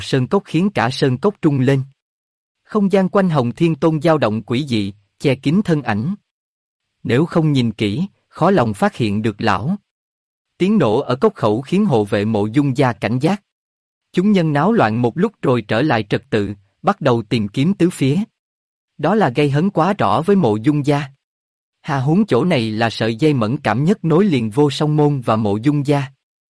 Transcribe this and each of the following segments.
sơn cốc khiến cả sơn cốc trung lên. Không gian quanh Hồng Thiên Tôn dao động quỷ dị, che kín thân ảnh. Nếu không nhìn kỹ, khó lòng phát hiện được lão. Tiếng nổ ở cốc khẩu khiến hộ vệ Mộ Dung gia cảnh giác. Chúng nhân náo loạn một lúc rồi trở lại trật tự, bắt đầu tìm kiếm tứ phía. Đó là gây hấn quá rõ với Mộ Dung gia. Hà huống chỗ này là sợi dây mẫn cảm nhất nối liền Vô Song Môn và Mộ Dung gia.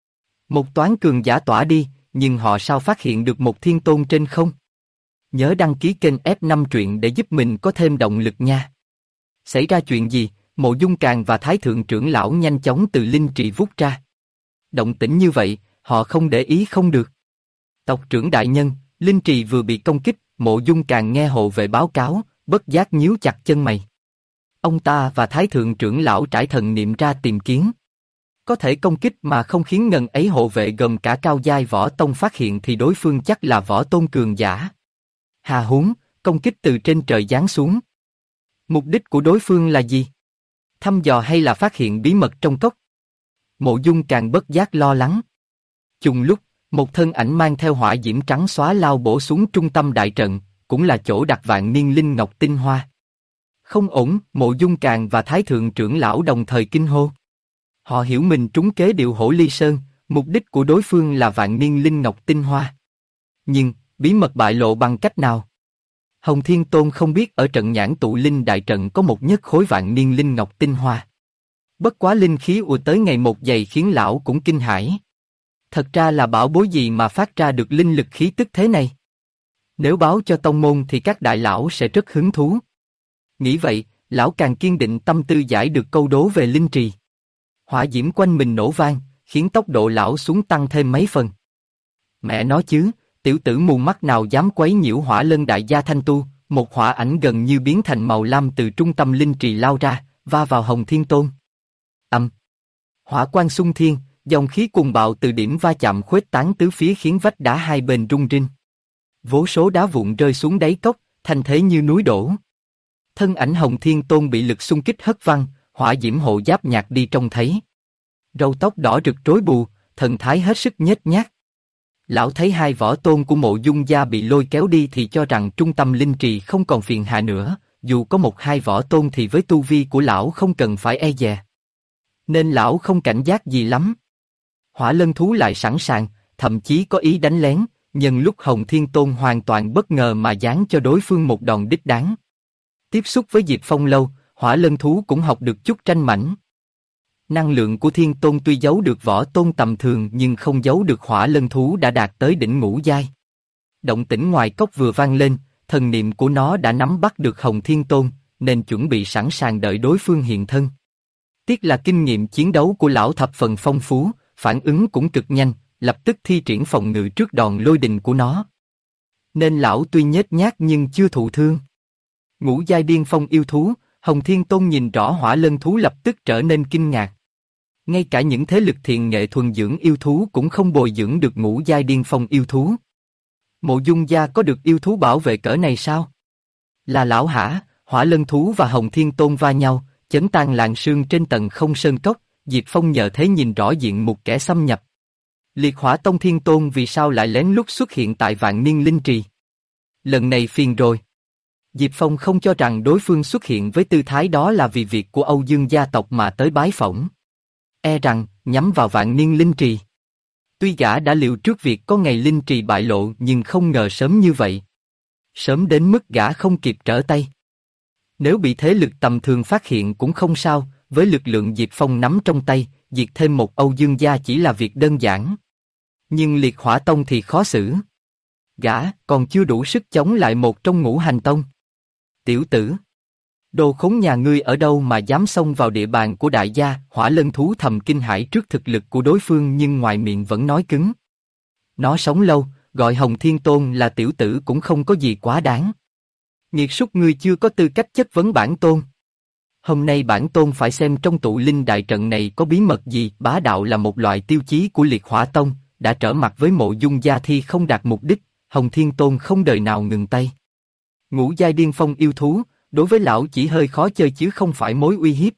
Một toán cường giả tỏa đi, nhưng họ sao phát hiện được một thiên tôn trên không? Nhớ đăng ký kênh F5 truyện để giúp mình có thêm động lực nha. Xảy ra chuyện gì? Mộ Dung Càn và Thái Thượng trưởng lão nhanh chóng từ linh trì vút ra. Động tĩnh như vậy, họ không để ý không được. Tộc trưởng đại nhân, linh trì vừa bị công kích, Mộ Dung Càn nghe hộ vệ báo cáo, bất giác nhíu chặt chân mày. Ông ta và Thái Thượng trưởng lão trải thần niệm ra tìm kiếm. Có thể công kích mà không khiến ngần ấy hộ vệ gồm cả cao giai võ tông phát hiện thì đối phương chắc là võ tôn cường giả. Hà huống, công kích từ trên trời giáng xuống. Mục đích của đối phương là gì? Thăm dò hay là phát hiện bí mật trong cốc? Mộ Dung Càn bất giác lo lắng. Chung lúc, một thân ảnh mang theo hỏa diễm trắng xóa lao bổ xuống trung tâm đại trận, cũng là chỗ đặt vạn niên linh ngọc tinh hoa. Không ổn, Mộ Dung Càn và Thái Thượng trưởng lão đồng thời kinh hô. Họ hiểu mình trúng kế điệu hổ ly sơn, mục đích của đối phương là vạn niên linh ngọc tinh hoa. Nhưng, bí mật bại lộ bằng cách nào? Hồng Thiên Tôn không biết ở trận nhãn tụ linh đại trận có một nhất khối vạn niên linh ngọc tinh hoa. Bất quá linh khí ùa tới ngày một dày khiến lão cũng kinh hãi. Thật ra là bảo bối gì mà phát ra được linh lực khí tức thế này? Nếu báo cho tông môn thì các đại lão sẽ rất hứng thú. Nghĩ vậy, lão càng kiên định tâm tư giải được câu đố về linh trì. Hỏa diễm quanh mình nổ vang, khiến tốc độ lão xuống tăng thêm mấy phần. Mẹ nói chứ, tiểu tử mù mắt nào dám quấy nhiễu Hỏa Lân đại gia thanh tu, một hỏa ảnh gần như biến thành màu lam từ trung tâm linh trì lao ra, va vào Hồng Thiên Tôn. Hỏa quang xung thiên, dòng khí cuồng bạo từ điểm va chạm khuếch tán tứ phía khiến vách đá hai bên rung rinh. Vô số đá vụn rơi xuống đáy cốc, thành thế như núi đổ. Thân ảnh Hồng Thiên Tôn bị lực xung kích hất văng, hỏa diễm hộ giáp nhạt đi trông thấy. Râu tóc đỏ rực rối bù, thần thái hết sức nhếch nhác. Lão thấy hai võ tôn của Mộ Dung gia bị lôi kéo đi thì cho rằng trung tâm linh trì không còn phiền hà nữa, dù có một hai võ tôn thì với tu vi của lão không cần phải e dè. Nên lão không cảnh giác gì lắm. Hỏa lân thú lại sẵn sàng, thậm chí có ý đánh lén, nhân lúc Hồng Thiên Tôn hoàn toàn bất ngờ mà giáng cho đối phương một đòn đích đáng. Tiếp xúc với Diệp Phong lâu, hỏa lân thú cũng học được chút tranh mảnh. Năng lượng của Thiên Tôn tuy giấu được võ tôn tầm thường nhưng không giấu được hỏa lân thú đã đạt tới đỉnh ngũ giai. Động tĩnh ngoài cốc vừa vang lên, thần niệm của nó đã nắm bắt được Hồng Thiên Tôn, nên chuẩn bị sẵn sàng đợi đối phương hiện thân. Tiếc là kinh nghiệm chiến đấu của lão thập phần phong phú, phản ứng cũng cực nhanh, lập tức thi triển phòng ngự trước đòn lôi đình của nó. Nên lão tuy nhếch nhác nhưng chưa thụ thương. Ngũ giai điên phong yêu thú, Hồng Thiên Tôn nhìn rõ hỏa lân thú lập tức trở nên kinh ngạc. Ngay cả những thế lực thiện nghệ thuần dưỡng yêu thú cũng không bồi dưỡng được ngũ giai điên phong yêu thú. Mộ Dung gia có được yêu thú bảo vệ cỡ này sao? Là lão hả? Hỏa lân thú và Hồng Thiên Tôn va nhau, chấn tan làn sương trên tầng không sơn cốc. Diệp Phong nhờ thế nhìn rõ diện một kẻ xâm nhập. Liệt Hỏa Tông Thiên Tôn vì sao lại lén lút xuất hiện tại vạn niên linh trì? Lần này phiền rồi. Diệp Phong không cho rằng đối phương xuất hiện với tư thái đó là vì việc của Âu Dương gia tộc mà tới bái phỏng. E rằng, nhắm vào vạn niên linh trì. Tuy gã đã liệu trước việc có ngày linh trì bại lộ nhưng không ngờ sớm như vậy. Sớm đến mức gã không kịp trở tay. Nếu bị thế lực tầm thường phát hiện cũng không sao, với lực lượng Diệp Phong nắm trong tay, diệt thêm một Âu Dương gia chỉ là việc đơn giản. Nhưng Liệt Hỏa Tông thì khó xử. Gã còn chưa đủ sức chống lại một trong ngũ hành tông. Tiểu tử! Đồ khốn nhà ngươi ở đâu mà dám xông vào địa bàn của đại gia? Hỏa lân thú thầm kinh hãi trước thực lực của đối phương nhưng ngoài miệng vẫn nói cứng. Nó sống lâu, gọi Hồng Thiên Tôn là tiểu tử cũng không có gì quá đáng. Nghiệt súc ngươi chưa có tư cách chất vấn bản tôn. Hôm nay bản tôn phải xem trong tụ linh đại trận này có bí mật gì. Bá đạo là một loại tiêu chí của Liệt Hỏa Tông, đã trở mặt với Mộ Dung gia thì không đạt mục đích, Hồng Thiên Tôn không đời nào ngừng tay. Ngũ giai điên phong yêu thú, đối với lão chỉ hơi khó chơi chứ không phải mối uy hiếp.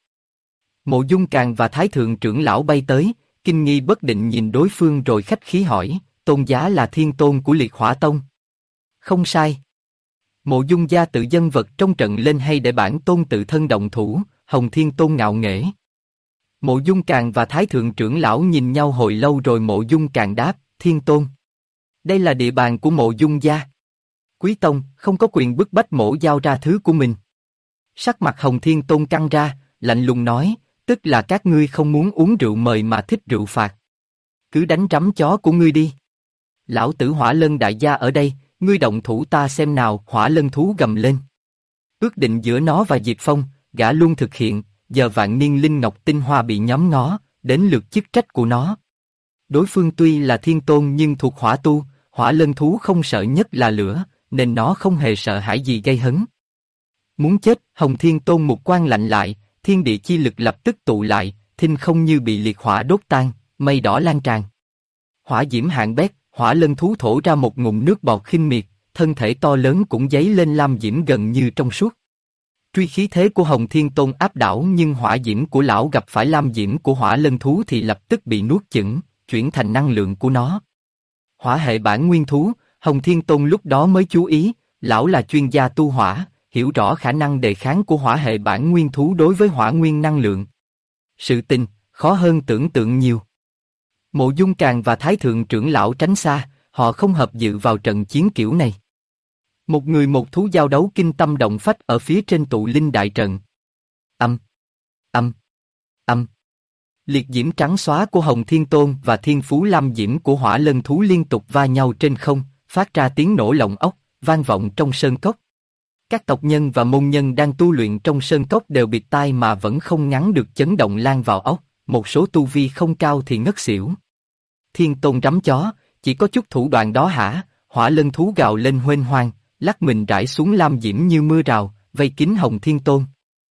Mộ Dung Càn và Thái Thượng trưởng lão bay tới, kinh nghi bất định nhìn đối phương rồi khách khí hỏi, tôn giá là thiên tôn của liệt hỏa tông. Không sai. Mộ Dung gia tự dân vật trong trận lên hay để bản tôn tự thân động thủ, Hồng Thiên Tôn ngạo nghễ. Mộ Dung Càn và Thái Thượng trưởng lão nhìn nhau hồi lâu rồi Mộ Dung Càn đáp, Thiên Tôn. Đây là địa bàn của Mộ Dung gia. Quý tông không có quyền bức bách mổ giao ra thứ của mình. Sắc mặt Hồng Thiên Tôn căng ra, lạnh lùng nói, tức là các ngươi không muốn uống rượu mời mà thích rượu phạt. Cứ đánh trắm chó của ngươi đi. Lão tử Hỏa Lân đại gia ở đây, ngươi động thủ ta xem nào. Hỏa Lân thú gầm lên. Ước định giữa nó và Diệp Phong, gã luôn thực hiện, giờ vạn niên linh ngọc tinh hoa bị nhóm ngó, đến lượt chức trách của nó. Đối phương tuy là thiên tôn nhưng thuộc hỏa tu, Hỏa Lân thú không sợ nhất là lửa, nên nó không hề sợ hãi gì gây hấn. Muốn chết, Hồng Thiên Tôn mục quan lạnh lại, thiên địa chi lực lập tức tụ lại, thinh không như bị liệt hỏa đốt tan, mây đỏ lan tràn. Hỏa diễm hạng bét, Hỏa Lân thú thổ ra một ngụm nước bọt khinh miệt, thân thể to lớn cũng dấy lên lam diễm gần như trong suốt. Truy khí thế của Hồng Thiên Tôn áp đảo nhưng hỏa diễm của lão gặp phải lam diễm của Hỏa Lân thú thì lập tức bị nuốt chửng, chuyển thành năng lượng của nó. Hỏa hệ bản nguyên thú, Hồng Thiên Tôn lúc đó mới chú ý, lão là chuyên gia tu hỏa, hiểu rõ khả năng đề kháng của hỏa hệ bản nguyên thú đối với hỏa nguyên năng lượng. Sự tình, khó hơn tưởng tượng nhiều. Mộ Dung Càn và Thái Thượng trưởng lão tránh xa, họ không hợp dự vào trận chiến kiểu này. Một người một thú giao đấu kinh tâm động phách ở phía trên tụ linh đại trận. Âm, âm, âm. Liệt diễm trắng xóa của Hồng Thiên Tôn và thiên phú lam diễm của Hỏa Lân thú liên tục va nhau trên không, phát ra tiếng nổ lộng ốc, vang vọng trong sơn cốc. Các tộc nhân và môn nhân đang tu luyện trong sơn cốc đều bịt tai mà vẫn không ngăn được chấn động lan vào óc, một số tu vi không cao thì ngất xỉu. Thiên Tôn trắm chó, chỉ có chút thủ đoạn đó hả? Hỏa Lân thú gào lên huênh hoang, lắc mình rải xuống lam diễm như mưa rào, vây kín Hồng Thiên Tôn.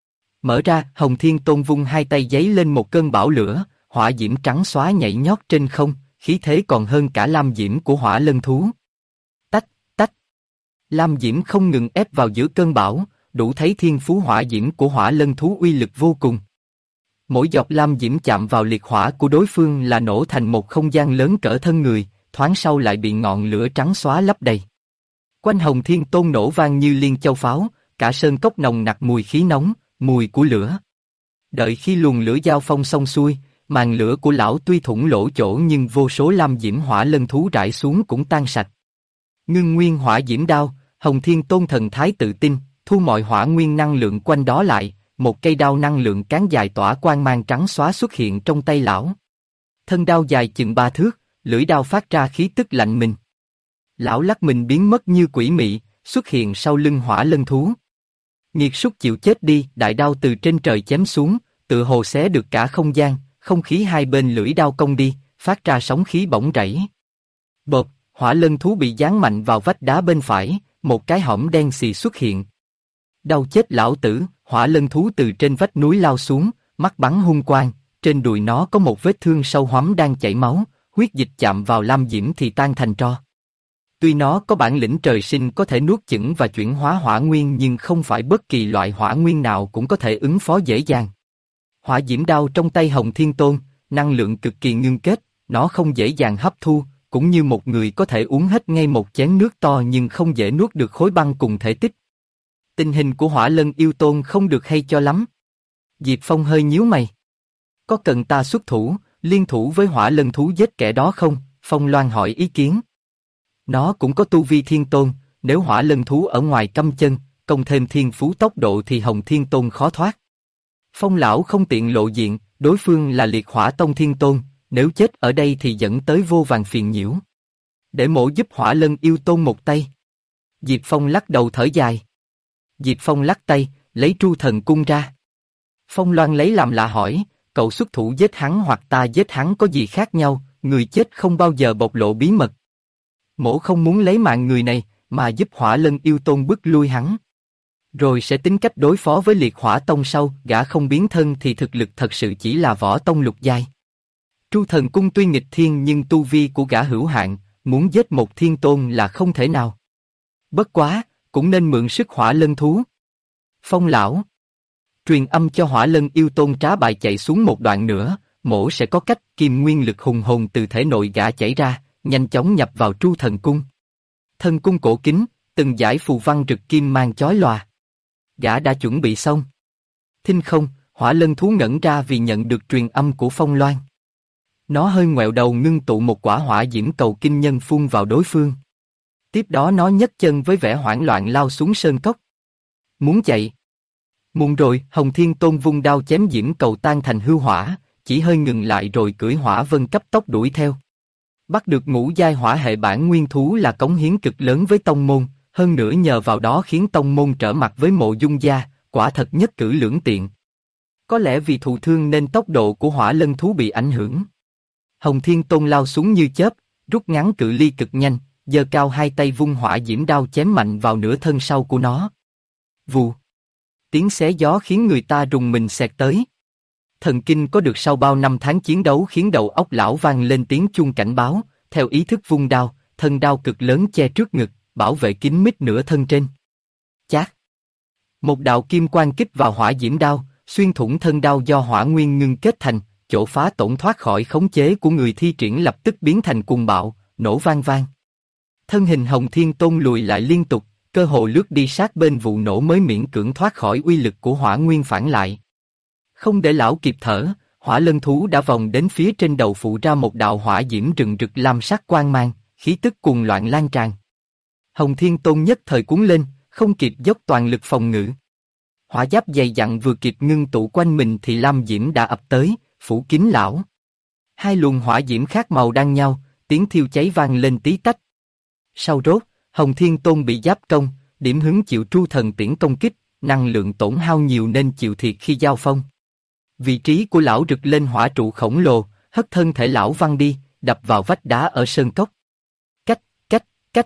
Mở ra, Hồng Thiên Tôn vung hai tay giấy lên một cơn bão lửa, hỏa diễm trắng xóa nhảy nhót trên không, khí thế còn hơn cả lam diễm của Hỏa Lân thú. Tách, tách. Lam diễm không ngừng ép vào giữa cơn bão, đủ thấy thiên phú hỏa diễm của Hỏa Lân thú uy lực vô cùng. Mỗi giọt lam diễm chạm vào liệt hỏa của đối phương là nổ thành một không gian lớn cỡ thân người, thoáng sau lại bị ngọn lửa trắng xóa lấp đầy. Quanh Hồng Thiên Tôn nổ vang như liên châu pháo, cả sơn cốc nồng nặc mùi khí nóng, mùi của lửa. Đợi khi luồng lửa giao phong xong xuôi, màn lửa của lão tuy thủng lỗ chỗ nhưng vô số lam diễm Hỏa Lân thú rải xuống cũng tan sạch. Ngưng nguyên hỏa diễm đao, Hồng Thiên Tôn thần thái tự tin, thu mọi hỏa nguyên năng lượng quanh đó lại, một cây đao năng lượng cán dài tỏa quang mang trắng xóa xuất hiện trong tay lão. Thân đao dài chừng 3 thước, lưỡi đao phát ra khí tức lạnh mình. Lão lắc mình biến mất như quỷ mị, xuất hiện sau lưng Hỏa Lân thú. Nghiệt súc chịu chết đi, đại đao từ trên trời chém xuống, tựa hồ xé được cả không gian, không khí hai bên lưỡi đao cong đi, phát ra sóng khí bỗng rảy. Bộp, Hỏa Lân thú bị giáng mạnh vào vách đá bên phải, một cái hõm đen xì xuất hiện. Đau chết lão tử, Hỏa Lân thú từ trên vách núi lao xuống, mắt bắn hung quang, trên đùi nó có một vết thương sâu hoắm đang chảy máu, huyết dịch chạm vào lam diễm thì tan thành tro. Tuy nó có bản lĩnh trời sinh có thể nuốt chửng và chuyển hóa hỏa nguyên nhưng không phải bất kỳ loại hỏa nguyên nào cũng có thể ứng phó dễ dàng. Hỏa diễm đao trong tay Hồng Thiên Tôn, năng lượng cực kỳ ngưng kết, nó không dễ dàng hấp thu, cũng như một người có thể uống hết ngay một chén nước to nhưng không dễ nuốt được khối băng cùng thể tích. Tình hình của Hỏa Lân yêu tôn không được hay cho lắm. Diệp Phong hơi nhíu mày. Có cần ta xuất thủ, liên thủ với Hỏa Lân thú giết kẻ đó không? Phong Loan hỏi ý kiến. Nó cũng có tu vi thiên tôn, nếu Hỏa Lân thú ở ngoài căm chân, cộng thêm thiên phú tốc độ thì Hồng Thiên Tôn khó thoát. Phong lão không tiện lộ diện, đối phương là liệt hỏa tông thiên tôn, nếu chết ở đây thì dẫn tới vô vàn phiền nhiễu. Để mổ giúp Hỏa Lân yêu tôn một tay. Diệp Phong lắc đầu thở dài. Diệp Phong lắc tay, lấy Tru Thần cung ra. Phong Loan lấy làm lạ hỏi, cậu xuất thủ giết hắn hoặc ta giết hắn có gì khác nhau, người chết không bao giờ bộc lộ bí mật. Mổ không muốn lấy mạng người này, mà giúp Hỏa Lân yêu tôn bức lui hắn. Rồi sẽ tính cách đối phó với liệt hỏa tông sau, gã không biến thân thì thực lực thật sự chỉ là võ tông lục giai. Tru Thần cung tuy nghịch thiên nhưng tu vi của gã hữu hạn, muốn giết một thiên tôn là không thể nào. Bất quá, cũng nên mượn sức Hỏa Lân thú. Phong lão truyền âm cho Hỏa Lân yêu tôn trá bại chạy xuống một đoạn nữa, mổ sẽ có cách. Kim nguyên lực hùng hồn từ thể nội gã chảy ra, nhanh chóng nhập vào Tru Thần Cung. Thân cung cổ kính, từng dải phù văn rực kim mang chói lòa. Gã đã chuẩn bị xong. Thinh không, Hỏa Lân thú ngẩn ra vì nhận được truyền âm của Phong Loan. Nó hơi ngoẹo đầu ngưng tụ một quả hỏa diễm cầu kinh nhân phun vào đối phương. Tiếp đó nó nhấc chân với vẻ hoảng loạn lao xuống sơn cốc. Muốn chạy. Muộn rồi, Hồng Thiên Tôn vung đao chém diễm cầu tan thành hư hỏa, chỉ hơi ngừng lại rồi cưỡi hỏa vân cấp tốc đuổi theo. Bắt được ngũ giai hỏa hệ bản nguyên thú là cống hiến cực lớn với tông môn, hơn nữa nhờ vào đó khiến tông môn trở mặt với Mộ Dung gia, quả thật nhất cử lưỡng tiện. Có lẽ vì thụ thương nên tốc độ của hỏa lân thú bị ảnh hưởng. Hồng Thiên Tôn lao xuống như chớp, rút ngắn cự ly cực nhanh, giơ cao hai tay vung hỏa diễm đao chém mạnh vào nửa thân sau của nó. Vù. Tiếng xé gió khiến người ta rùng mình xẹt tới. Thần kinh có được sau bao năm tháng chiến đấu khiến đầu óc lão vang lên tiếng chuông cảnh báo, theo ý thức vung đao, thân đao cực lớn che trước ngực, bảo vệ kín mít nửa thân trên. Chát. Một đạo kim quang kích vào hỏa diễm đao, xuyên thủng thân đao do hỏa nguyên ngưng kết thành, chỗ phá tổn thoát khỏi khống chế của người thi triển lập tức biến thành cuồng bạo, nổ vang vang. Thân hình Hồng Thiên Tôn lùi lại liên tục, cơ hồ lướt đi sát bên vụ nổ mới miễn cưỡng thoát khỏi uy lực của hỏa nguyên phản lại. Không để lão kịp thở, hỏa lân thú đã vòng đến phía trên đầu phụ ra một đạo hỏa diễm rừng rực lam sắc quang mang, khí tức cuồng loạn lan tràn. Hồng Thiên Tôn nhất thời cuốn lên, không kịp dốc toàn lực phòng ngự. Hỏa giáp dày dặn vừa kịp ngưng tụ quanh mình thì lam diễm đã ập tới, phủ kín lão. Hai luồng hỏa diễm khác màu đan nhau, tiếng thiêu cháy vang lên tí tách. Sau rốt, Hồng Thiên Tôn bị giáp công, điểm hứng chịu Tru Thần tiễn công kích, năng lượng tổn hao nhiều nên chịu thiệt khi giao phong. Vị trí của lão rực lên hỏa trụ khổng lồ, hất thân thể lão văng đi, đập vào vách đá ở sơn cốc. Cách, cách, cách.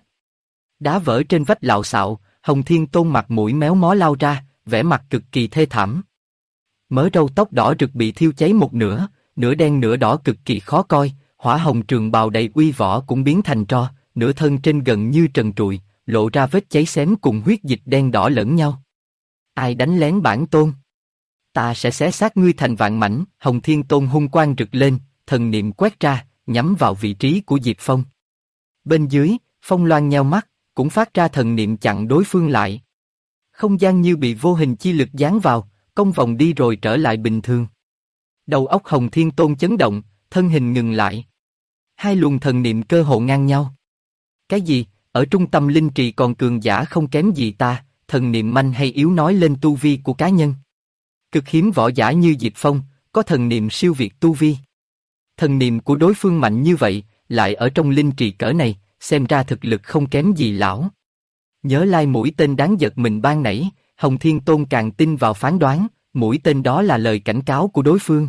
Đá vỡ trên vách lạo xạo, Hồng Thiên Tôn mặt mũi méo mó lao ra, vẻ mặt cực kỳ thê thảm. Mớ râu tóc đỏ rực bị thiêu cháy một nửa, nửa đen nửa đỏ cực kỳ khó coi, hỏa hồng trường bào đầy uy võ cũng biến thành tro, nửa thân trên gần như trần trụi, lộ ra vết cháy xém cùng huyết dịch đen đỏ lẫn nhau. Ai đánh lén bản tôn? Ta sẽ xé xác ngươi thành vạn mảnh. Hồng Thiên Tôn hung quang rực lên, thần niệm quét ra, nhắm vào vị trí của Diệp Phong. Bên dưới, Phong Loan nheo mắt, cũng phát ra thần niệm chặn đối phương lại. Không gian như bị vô hình chi lực giáng vào, công vòng đi rồi trở lại bình thường. Đầu óc Hồng Thiên Tôn chấn động, thân hình ngừng lại. Hai luồng thần niệm cơ hồ ngang nhau. Cái gì? Ở trung tâm linh trì còn cường giả không kém gì ta, thần niệm manh hay yếu nói lên tu vi của cá nhân. Cực hiếm võ giả như Diệp Phong, có thần niệm siêu việt tu vi. Thần niệm của đối phương mạnh như vậy, lại ở trong linh trì cỡ này, xem ra thực lực không kém gì lão. Nhớ lai mũi tên đáng giật mình ban nãy, Hồng Thiên Tôn càng tin vào phán đoán, mũi tên đó là lời cảnh cáo của đối phương.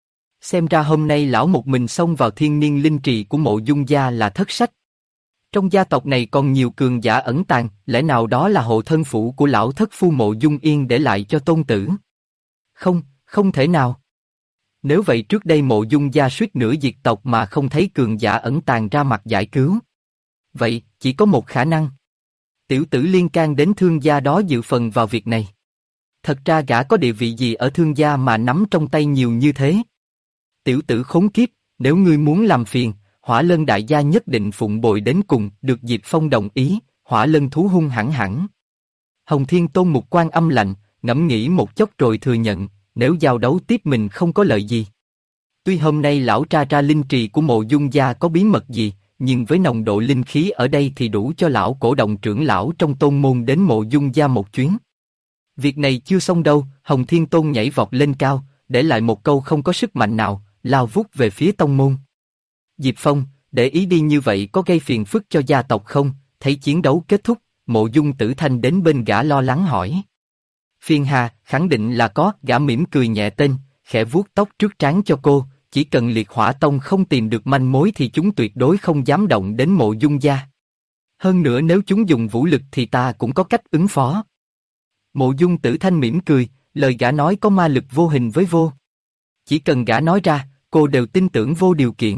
Xem ra hôm nay lão một mình xông vào thiên niên linh trì của Mộ Dung gia là thất sách. Trong gia tộc này còn nhiều cường giả ẩn tàng, lẽ nào đó là hộ thân phủ của lão thất phu Mộ Dung Yên để lại cho tôn tử? Không, không thể nào. Nếu vậy trước đây Mộ Dung gia suýt nữa diệt tộc mà không thấy cường giả ẩn tàng ra mặt giải cứu. Vậy, chỉ có một khả năng. Tiểu tử liên can đến Thương gia đó dự phần vào việc này. Thật ra gã có địa vị gì ở Thương gia mà nắm trong tay nhiều như thế? Tiểu tử khốn kiếp, nếu ngươi muốn làm phiền, Hỏa Lân đại gia nhất định phụng bồi đến cùng. Được Diệp Phong đồng ý, Hỏa Lân thú hung hẳn hẳn. Hồng Thiên Tôn mục quan âm lạnh, ngẫm nghĩ một chốc rồi thừa nhận, nếu giao đấu tiếp mình không có lợi gì. Tuy hôm nay lão ra linh trì của Mộ Dung gia có bí mật gì, nhưng với nồng độ linh khí ở đây thì đủ cho lão cổ động trưởng lão trong tôn môn đến Mộ Dung gia một chuyến. Việc này chưa xong đâu. Hồng Thiên Tôn nhảy vọt lên cao, để lại một câu không có sức mạnh nào, lao vút về phía tông môn. Diệp Phong, để ý đi như vậy có gây phiền phức cho gia tộc không? Thấy chiến đấu kết thúc, Mộ Dung Tử Thanh đến bên gã lo lắng hỏi. Phiền hà, khẳng định là có. Gã mỉm cười nhẹ tên, khẽ vuốt tóc trước trán cho cô. Chỉ cần Liệt Hỏa Tông không tìm được manh mối thì chúng tuyệt đối không dám động đến Mộ Dung gia. Hơn nữa nếu chúng dùng vũ lực thì ta cũng có cách ứng phó. Mộ Dung Tử Thanh mỉm cười, lời gã nói có ma lực vô hình với vô. Chỉ cần gã nói ra, cô đều tin tưởng vô điều kiện.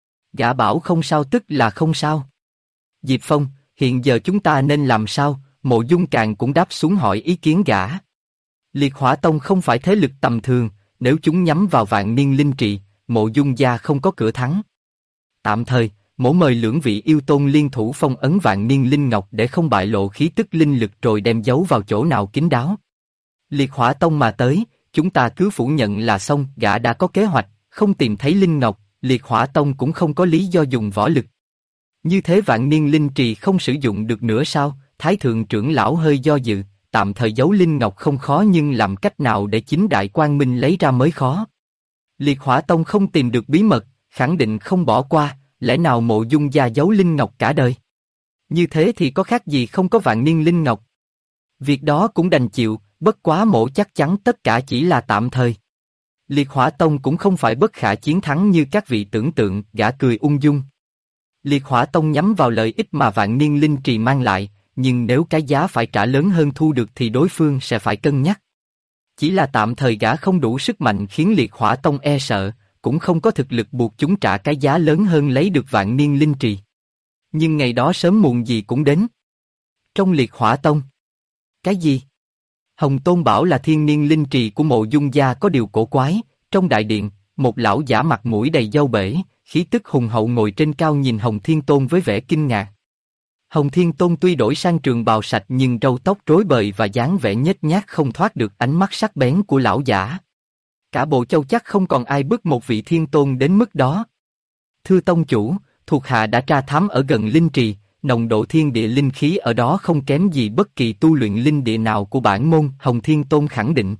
Gã bảo không sao tức là không sao. Diệp Phong, hiện giờ chúng ta nên làm sao? Mộ Dung Càn cũng đáp xuống hỏi ý kiến gã. Liệt Hỏa Tông không phải thế lực tầm thường, nếu chúng nhắm vào Vạn Niên linh trì, Mộ Dung gia không có cửa thắng. Tạm thời, mổ mời lưỡng vị yêu tôn liên thủ phong ấn vạn niên linh ngọc để không bại lộ khí tức linh lực rồi đem giấu vào chỗ nào kín đáo. Liệt Hỏa Tông mà tới, chúng ta cứ phủ nhận là xong, gã đã có kế hoạch, không tìm thấy linh ngọc, Liệt Hỏa Tông cũng không có lý do dùng võ lực. Như thế vạn niên linh trì không sử dụng được nữa sao? Thái thượng trưởng lão hơi do dự, tạm thời giấu linh ngọc không khó nhưng làm cách nào để chính đại quang minh lấy ra mới khó. Liệt Hỏa Tông không tìm được bí mật, khẳng định không bỏ qua, lẽ nào Mộ Dung gia giấu linh ngọc cả đời? Như thế thì có khác gì không có vạn niên linh ngọc. Việc đó cũng đành chịu, bất quá mộ chắc chắn tất cả chỉ là tạm thời. Liệt Hỏa Tông cũng không phải bất khả chiến thắng như các vị tưởng tượng, gã cười ung dung. Liệt Hỏa Tông nhắm vào lợi ích mà vạn niên linh trì mang lại, nhưng nếu cái giá phải trả lớn hơn thu được thì đối phương sẽ phải cân nhắc. Chỉ là tạm thời gã không đủ sức mạnh khiến Liệt Hỏa Tông e sợ, cũng không có thực lực buộc chúng trả cái giá lớn hơn lấy được vạn niên linh trì. Nhưng ngày đó sớm muộn gì cũng đến. Trong Liệt Hỏa Tông. Cái gì? Hồng Tôn bảo là thiên niên linh trì của Mộ Dung gia có điều cổ quái, trong đại điện, một lão giả mặt mũi đầy dâu bể, khí tức hùng hậu ngồi trên cao nhìn Hồng Thiên Tôn với vẻ kinh ngạc. Hồng Thiên Tôn tuy đổi sang trường bào sạch nhưng râu tóc rối bời và dáng vẻ nhếch nhác không thoát được ánh mắt sắc bén của lão giả. Cả Bộ Châu chắc không còn ai bức một vị thiên tôn đến mức đó. Thưa tông chủ, thuộc hạ đã tra thám ở gần linh trì, nồng độ thiên địa linh khí ở đó không kém gì bất kỳ tu luyện linh địa nào của bản môn, Hồng Thiên Tôn khẳng định.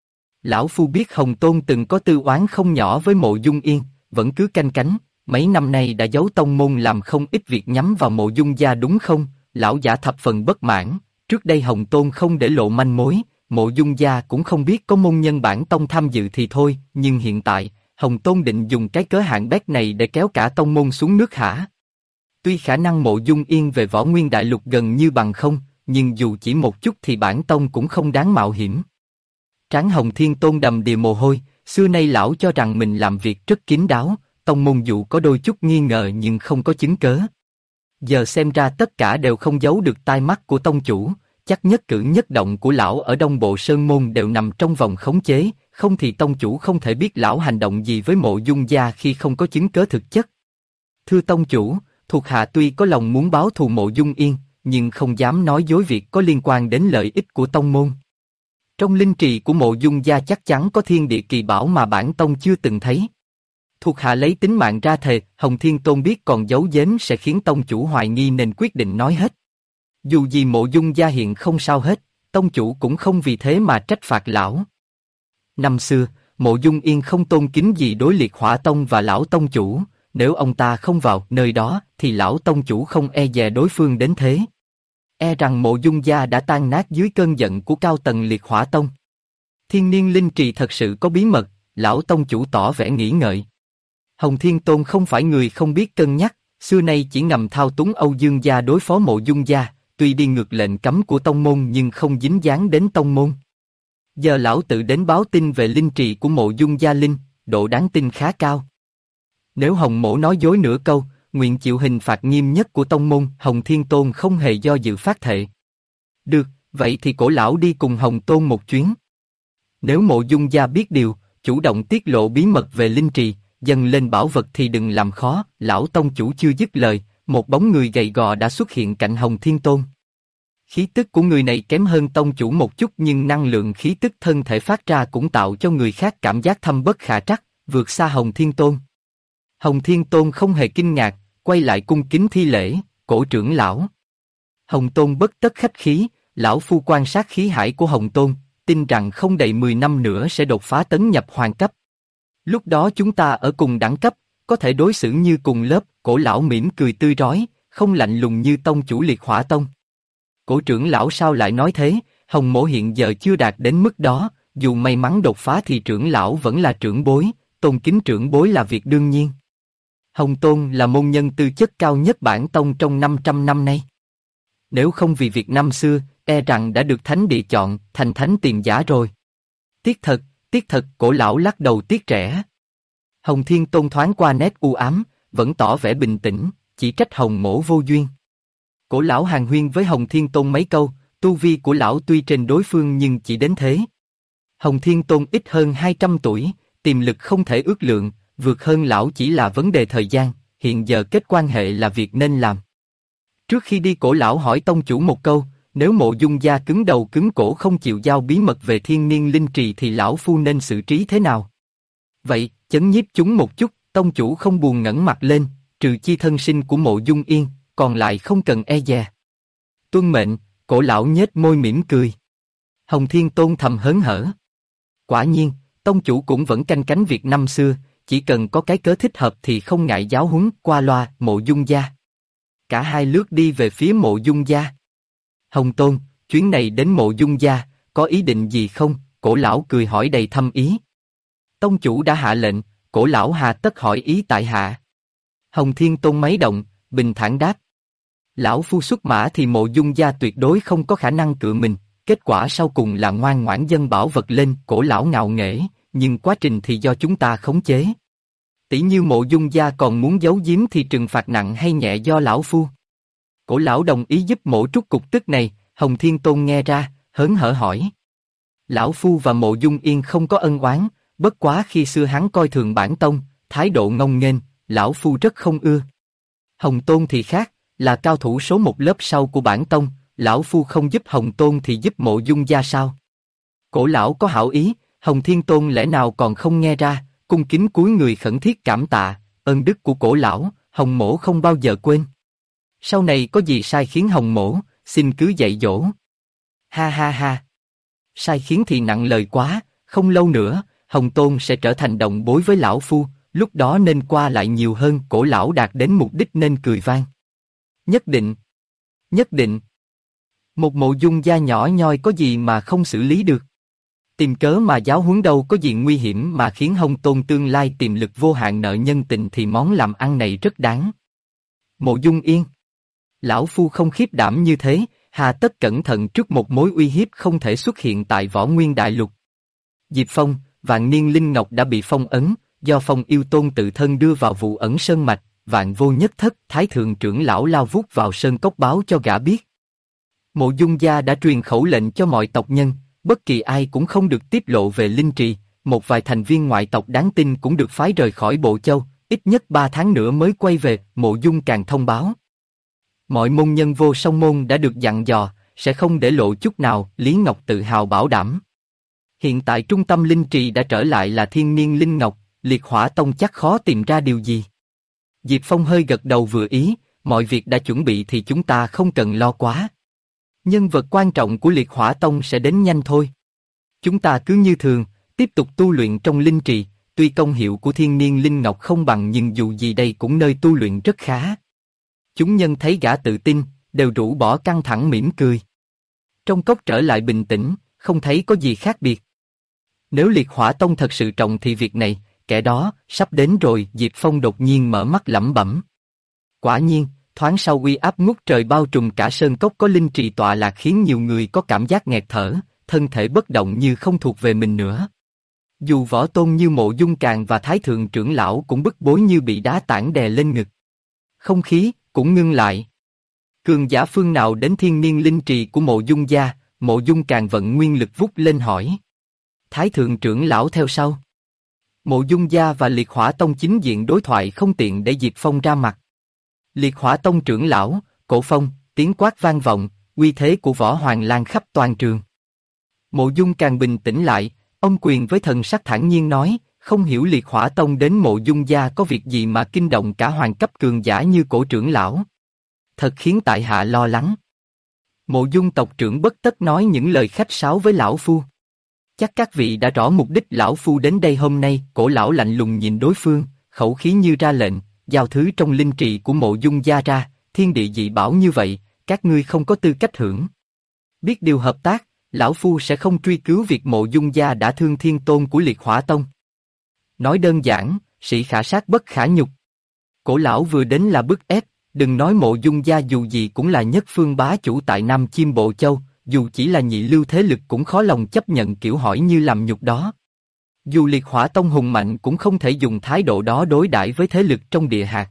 Lão phu biết Hồng Tôn từng có tư oán không nhỏ với Mộ Dung Yên, vẫn cứ canh cánh, mấy năm nay đã giấu tông môn làm không ít việc nhắm vào Mộ Dung gia đúng không? Lão giả thập phần bất mãn, trước đây Hồng Tôn không để lộ manh mối, Mộ Dung gia cũng không biết có môn nhân bản tông tham dự thì thôi, nhưng hiện tại, Hồng Tôn định dùng cái cớ hạng bét này để kéo cả tông môn xuống nước hả? Tuy khả năng Mộ Dung Yên về Võ Nguyên Đại Lục gần như bằng không, nhưng dù chỉ một chút thì bản tông cũng không đáng mạo hiểm. Trán Hồng Thiên Tôn đầm đìa mồ hôi, xưa nay lão cho rằng mình làm việc rất kín đáo, tông môn dù có đôi chút nghi ngờ nhưng không có chứng cớ. Giờ xem ra tất cả đều không giấu được tai mắt của tông chủ, chắc nhất cử nhất động của lão ở Đông Bộ Sơn Môn đều nằm trong vòng khống chế, không thì tông chủ không thể biết lão hành động gì với Mộ Dung gia khi không có chứng cớ thực chất. Thưa tông chủ, thuộc hạ tuy có lòng muốn báo thù Mộ Dung Yên, nhưng không dám nói dối việc có liên quan đến lợi ích của tông môn. Trong linh trì của Mộ Dung gia chắc chắn có thiên địa kỳ bảo mà bản tông chưa từng thấy. Thuộc hạ lấy tính mạng ra thề, Hồng Thiên Tôn biết còn giấu giếm sẽ khiến tông chủ hoài nghi nên quyết định nói hết. Dù gì Mộ Dung gia hiện không sao hết, tông chủ cũng không vì thế mà trách phạt lão. Năm xưa, Mộ Dung Yên không tôn kính gì đối Liệt Hỏa Tông và lão tông chủ, nếu ông ta không vào nơi đó thì lão tông chủ không e dè đối phương đến thế. E rằng Mộ Dung gia đã tan nát dưới cơn giận của cao tầng Liệt Hỏa Tông. Thiên niên linh trì thật sự có bí mật, lão tông chủ tỏ vẻ nghĩ ngợi. Hồng Thiên Tôn không phải người không biết cân nhắc, xưa nay chỉ ngầm thao túng Âu Dương gia đối phó Mộ Dung gia, tuy đi ngược lệnh cấm của tông môn nhưng không dính dáng đến tông môn. Giờ lão tự đến báo tin về linh trì của Mộ Dung gia linh, độ đáng tin khá cao. Nếu Hồng Mỗ nói dối nửa câu, nguyện chịu hình phạt nghiêm nhất của tông môn. Hồng Thiên Tôn không hề do dự phát thệ. Được, vậy thì cổ lão đi cùng Hồng Tôn một chuyến. Nếu Mộ Dung gia biết điều, chủ động tiết lộ bí mật về linh trì, dâng lên bảo vật thì đừng làm khó. Lão tông chủ chưa dứt lời, một bóng người gầy gò đã xuất hiện cạnh Hồng Thiên Tôn. Khí tức của người này kém hơn tông chủ một chút nhưng năng lượng khí tức thân thể phát ra cũng tạo cho người khác cảm giác thâm bất khả trắc, vượt xa Hồng Thiên Tôn. Hồng Thiên Tôn không hề kinh ngạc, quay lại cung kính thi lễ, cổ trưởng lão. Hồng Tôn bất tất khách khí, lão phu quan sát khí hải của Hồng Tôn, tin rằng không đầy 10 năm nữa sẽ đột phá tấn nhập hoàng cấp. Lúc đó chúng ta ở cùng đẳng cấp, có thể đối xử như cùng lớp. Cổ lão mỉm cười tươi rói, không lạnh lùng như tông chủ Liệt Hỏa Tông. Cổ trưởng lão sao lại nói thế? Hồng Mỗ hiện giờ chưa đạt đến mức đó, dù may mắn đột phá thì trưởng lão vẫn là trưởng bối, tôn kính trưởng bối là việc đương nhiên. Hồng Tôn là môn nhân tư chất cao nhất bản tông trong 500 năm nay. Nếu không vì việc năm xưa, e rằng đã được thánh địa chọn, thành thánh tiền giả rồi. Tiếc thật, cổ lão lắc đầu tiếc rẻ. Hồng Thiên Tôn thoáng qua nét u ám, vẫn tỏ vẻ bình tĩnh, chỉ trách Hồng Mỗ vô duyên. Cổ lão hàn huyên với Hồng Thiên Tôn mấy câu, tu vi của lão tuy trên đối phương nhưng chỉ đến thế. Hồng Thiên Tôn ít hơn 200 tuổi, tiềm lực không thể ước lượng, vượt hơn lão chỉ là vấn đề thời gian, hiện giờ kết quan hệ là việc nên làm. Trước khi đi cổ lão hỏi tông chủ một câu, nếu Mộ Dung gia cứng đầu cứng cổ không chịu giao bí mật về thiên niên linh trì thì lão phu nên xử trí thế nào? Vậy, chấn nhiếp chúng một chút, tông chủ không buồn ngẩng mặt lên, trừ chi thân sinh của Mộ Dung Yên, còn lại không cần e dè. Tuân mệnh, cổ lão nhếch môi mỉm cười. Hồng Thiên Tôn thầm hớn hở. Quả nhiên, tông chủ cũng vẫn canh cánh việc năm xưa, chỉ cần có cái cớ thích hợp thì không ngại giáo huấn qua loa Mộ Dung gia. Cả hai lướt đi về phía Mộ Dung gia. Hồng Tôn, chuyến này đến Mộ Dung gia, có ý định gì không? Cổ lão cười hỏi đầy thâm ý. Tông chủ đã hạ lệnh, cổ lão hà tất hỏi ý tại hạ. Hồng Thiên Tôn máy động, bình thản đáp. Lão phu xuất mã thì Mộ Dung gia tuyệt đối không có khả năng cự mình, kết quả sau cùng là ngoan ngoãn dâng bảo vật lên, cổ lão ngạo nghễ, nhưng quá trình thì do chúng ta khống chế. Tỷ như Mộ Dung gia còn muốn giấu giếm thì trừng phạt nặng hay nhẹ do lão phu. Cổ lão đồng ý giúp Mộ Trúc cục tức này, Hồng Thiên Tôn nghe ra, hớn hở hỏi. Lão phu và Mộ Dung Yên không có ân oán, bất quá khi xưa hắn coi thường bản tông, thái độ ngông nghênh, lão phu rất không ưa. Hồng Tôn thì khác, là cao thủ số một lớp sau của bản tông, lão phu không giúp Hồng Tôn thì giúp Mộ Dung gia sao? Cổ lão có hảo ý, Hồng Thiên Tôn lẽ nào còn không nghe ra, cung kính cúi người khẩn thiết cảm tạ, ơn đức của cổ lão, Hồng mỗ không bao giờ quên. Sau này có gì sai khiến Hồng mỗ, xin cứ dạy dỗ. Ha ha ha. Sai khiến thì nặng lời quá, không lâu nữa, Hồng Tôn sẽ trở thành đồng bối với lão phu, lúc đó nên qua lại nhiều hơn. Cổ lão đạt đến mục đích nên cười vang. Nhất định. Nhất định. Một Mộ Dung gia nhỏ nhoi có gì mà không xử lý được. Tìm cớ mà giáo huấn đâu có gì nguy hiểm mà khiến Hồng Tôn tương lai tiềm lực vô hạn nợ nhân tình thì món làm ăn này rất đáng. Mộ Dung Yên. Lão phu không khiếp đảm như thế, hà tất cẩn thận trước một mối uy hiếp không thể xuất hiện tại Võ Nguyên Đại Lục. Diệp Phong, Vạn Niên Linh Ngọc đã bị phong ấn, do Phong Yêu Tôn tự thân đưa vào vụ ẩn sơn mạch, Vạn Vô Nhất Thất, Thái Thượng trưởng lão lao vút vào sơn cốc báo cho gã biết. Mộ Dung gia đã truyền khẩu lệnh cho mọi tộc nhân, bất kỳ ai cũng không được tiết lộ về linh trì, một vài thành viên ngoại tộc đáng tin cũng được phái rời khỏi Bộ Châu, ít nhất 3 tháng nữa mới quay về. Mộ Dung càng thông báo. Mọi môn nhân vô song môn đã được dặn dò, sẽ không để lộ chút nào, Lý Ngọc tự hào bảo đảm. Hiện tại trung tâm linh trì đã trở lại là Thiên Niên Linh Ngọc, Liệt Hỏa Tông chắc khó tìm ra điều gì. Diệp Phong hơi gật đầu vừa ý, mọi việc đã chuẩn bị thì chúng ta không cần lo quá. Nhân vật quan trọng của Liệt Hỏa Tông sẽ đến nhanh thôi. Chúng ta cứ như thường, tiếp tục tu luyện trong linh trì, tuy công hiệu của Thiên Niên Linh Ngọc không bằng nhưng dù gì đây cũng nơi tu luyện rất khá. Chúng nhân thấy gã tự tin, đều rũ bỏ căng thẳng mỉm cười. Trong cốc trở lại bình tĩnh, không thấy có gì khác biệt. Nếu Liệt Hỏa Tông thật sự trọng thì việc này, kẻ đó, sắp đến rồi. Diệp Phong đột nhiên mở mắt lẩm bẩm. Quả nhiên, thoáng sau uy áp ngút trời bao trùm cả sơn cốc có linh trì tọa lạc khiến nhiều người có cảm giác nghẹt thở, thân thể bất động như không thuộc về mình nữa. Dù võ tôn như Mộ Dung Càn và Thái Thượng trưởng lão cũng bức bối như bị đá tảng đè lên ngực. Không khí cũng ngưng lại. Cường giả phương nào đến Thiên Niên linh trì của Mộ Dung gia? Mộ Dung Càn vận nguyên lực vút lên hỏi. Thái Thượng trưởng lão theo sau. Mộ Dung gia và Liệt Hỏa Tông chính diện đối thoại không tiện để Diệp Phong ra mặt. Liệt Hỏa Tông trưởng lão, Cổ Phong, tiếng quát vang vọng, uy thế của Võ Hoàng lan khắp toàn trường. Mộ Dung càng bình tĩnh lại, ông quyền với thần sắc thản nhiên nói, không hiểu Liệt Hỏa Tông đến Mộ Dung gia có việc gì mà kinh động cả hoàng cấp cường giả như Cổ trưởng lão. Thật khiến tại hạ lo lắng. Mộ Dung tộc trưởng bất tất nói những lời khách sáo với lão phu. Chắc các vị đã rõ mục đích lão phu đến đây hôm nay. Cổ lão lạnh lùng nhìn đối phương, khẩu khí như ra lệnh, giao thứ trong linh trì của Mộ Dung gia ra, thiên địa dị bảo như vậy, các ngươi không có tư cách hưởng. Biết điều hợp tác, lão phu sẽ không truy cứu việc Mộ Dung gia đã thương thiên tôn của Liệt Hỏa Tông. Nói đơn giản, sĩ khả sát bất khả nhục. Cổ lão vừa đến là bức ép, đừng nói Mộ Dung gia dù gì cũng là nhất phương bá chủ tại Nam Chiêm Bộ Châu, dù chỉ là nhị lưu thế lực cũng khó lòng chấp nhận kiểu hỏi như làm nhục đó. Dù Liệt Hỏa Tông hùng mạnh cũng không thể dùng thái độ đó đối đãi với thế lực trong địa hạt.